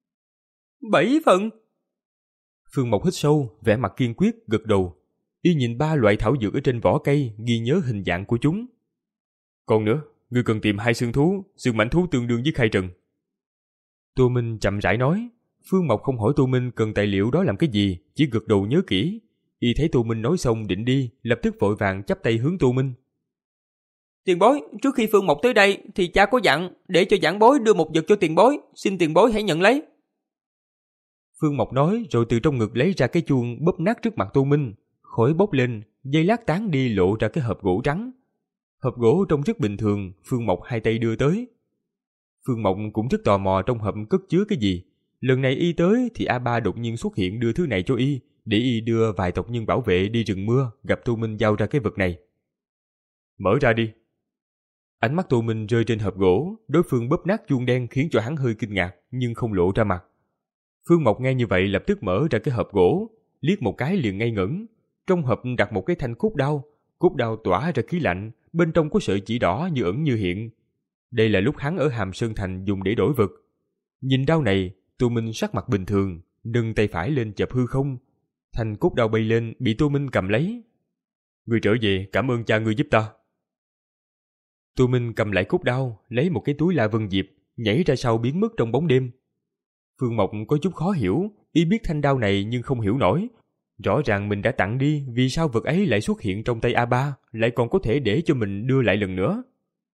Bảy phần? Phương Mộc hít sâu, vẻ mặt kiên quyết, gật đầu. Y nhìn ba loại thảo dược ở trên vỏ cây, ghi nhớ hình dạng của chúng. Còn nữa, ngươi cần tìm hai xương thú, xương mãnh thú tương đương với khai trần. Tô Minh chậm rãi nói. Phương Mộc không hỏi Tô Minh cần tài liệu đó làm cái gì, chỉ gật đầu nhớ kỹ. Y thấy Tô Minh nói xong định đi, lập tức vội vàng chắp tay hướng Tô Minh. Tiền bối, trước khi Phương Mộc tới đây thì cha có dặn để cho giảng bối đưa một vật cho tiền bối, xin tiền bối hãy nhận lấy. Phương Mộc nói rồi từ trong ngực lấy ra cái chuông bóp nát trước mặt Tô Minh, khói bốc lên, dây lát tán đi lộ ra cái hộp gỗ trắng. Hộp gỗ trông rất bình thường, Phương Mộc hai tay đưa tới. Phương Mộc cũng rất tò mò trong hộp cất chứa cái gì. Lần này y tới thì A Ba đột nhiên xuất hiện đưa thứ này cho y, để y đưa vài tộc nhân bảo vệ đi rừng mưa, gặp Tô Minh giao ra cái vật này. Mở ra đi. Ánh mắt Tô Minh rơi trên hộp gỗ, đối phương bóp nát chuông đen khiến cho hắn hơi kinh ngạc, nhưng không lộ ra mặt. Phương Mộc nghe như vậy lập tức mở ra cái hộp gỗ, liếc một cái liền ngây ngẩn. Trong hộp đặt một cái thanh cốt đao, cốt đao tỏa ra khí lạnh, bên trong có sợi chỉ đỏ như ẩn như hiện. Đây là lúc hắn ở Hàm Sơn Thành dùng để đổi vật. Nhìn đao này, Tô Minh sắc mặt bình thường, nâng tay phải lên chập hư không. Thanh cốt đao bay lên, bị Tô Minh cầm lấy. Ngươi trở về, cảm ơn cha ngươi giúp ta. Tô Minh cầm lại cốt đao, lấy một cái túi la vân diệp, nhảy ra sau biến mất trong bóng đêm. Phương Mộc có chút khó hiểu, y biết thanh đao này nhưng không hiểu nổi. Rõ ràng mình đã tặng đi, vì sao vật ấy lại xuất hiện trong tay A Ba, lại còn có thể để cho mình đưa lại lần nữa.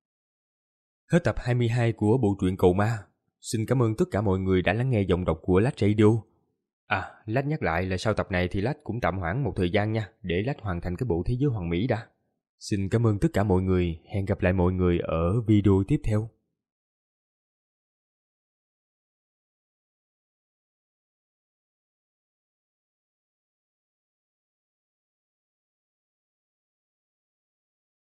Hết tập hai mươi hai của bộ truyện Cầu Ma. Xin cảm ơn tất cả mọi người đã lắng nghe giọng đọc của Lách Radio. À, Lách nhắc lại là sau tập này thì Lách cũng tạm hoãn một thời gian nha, để Lách hoàn thành cái bộ Thế giới Hoàn Mỹ đã. Xin cảm ơn tất cả mọi người, hẹn gặp lại mọi người ở video tiếp theo.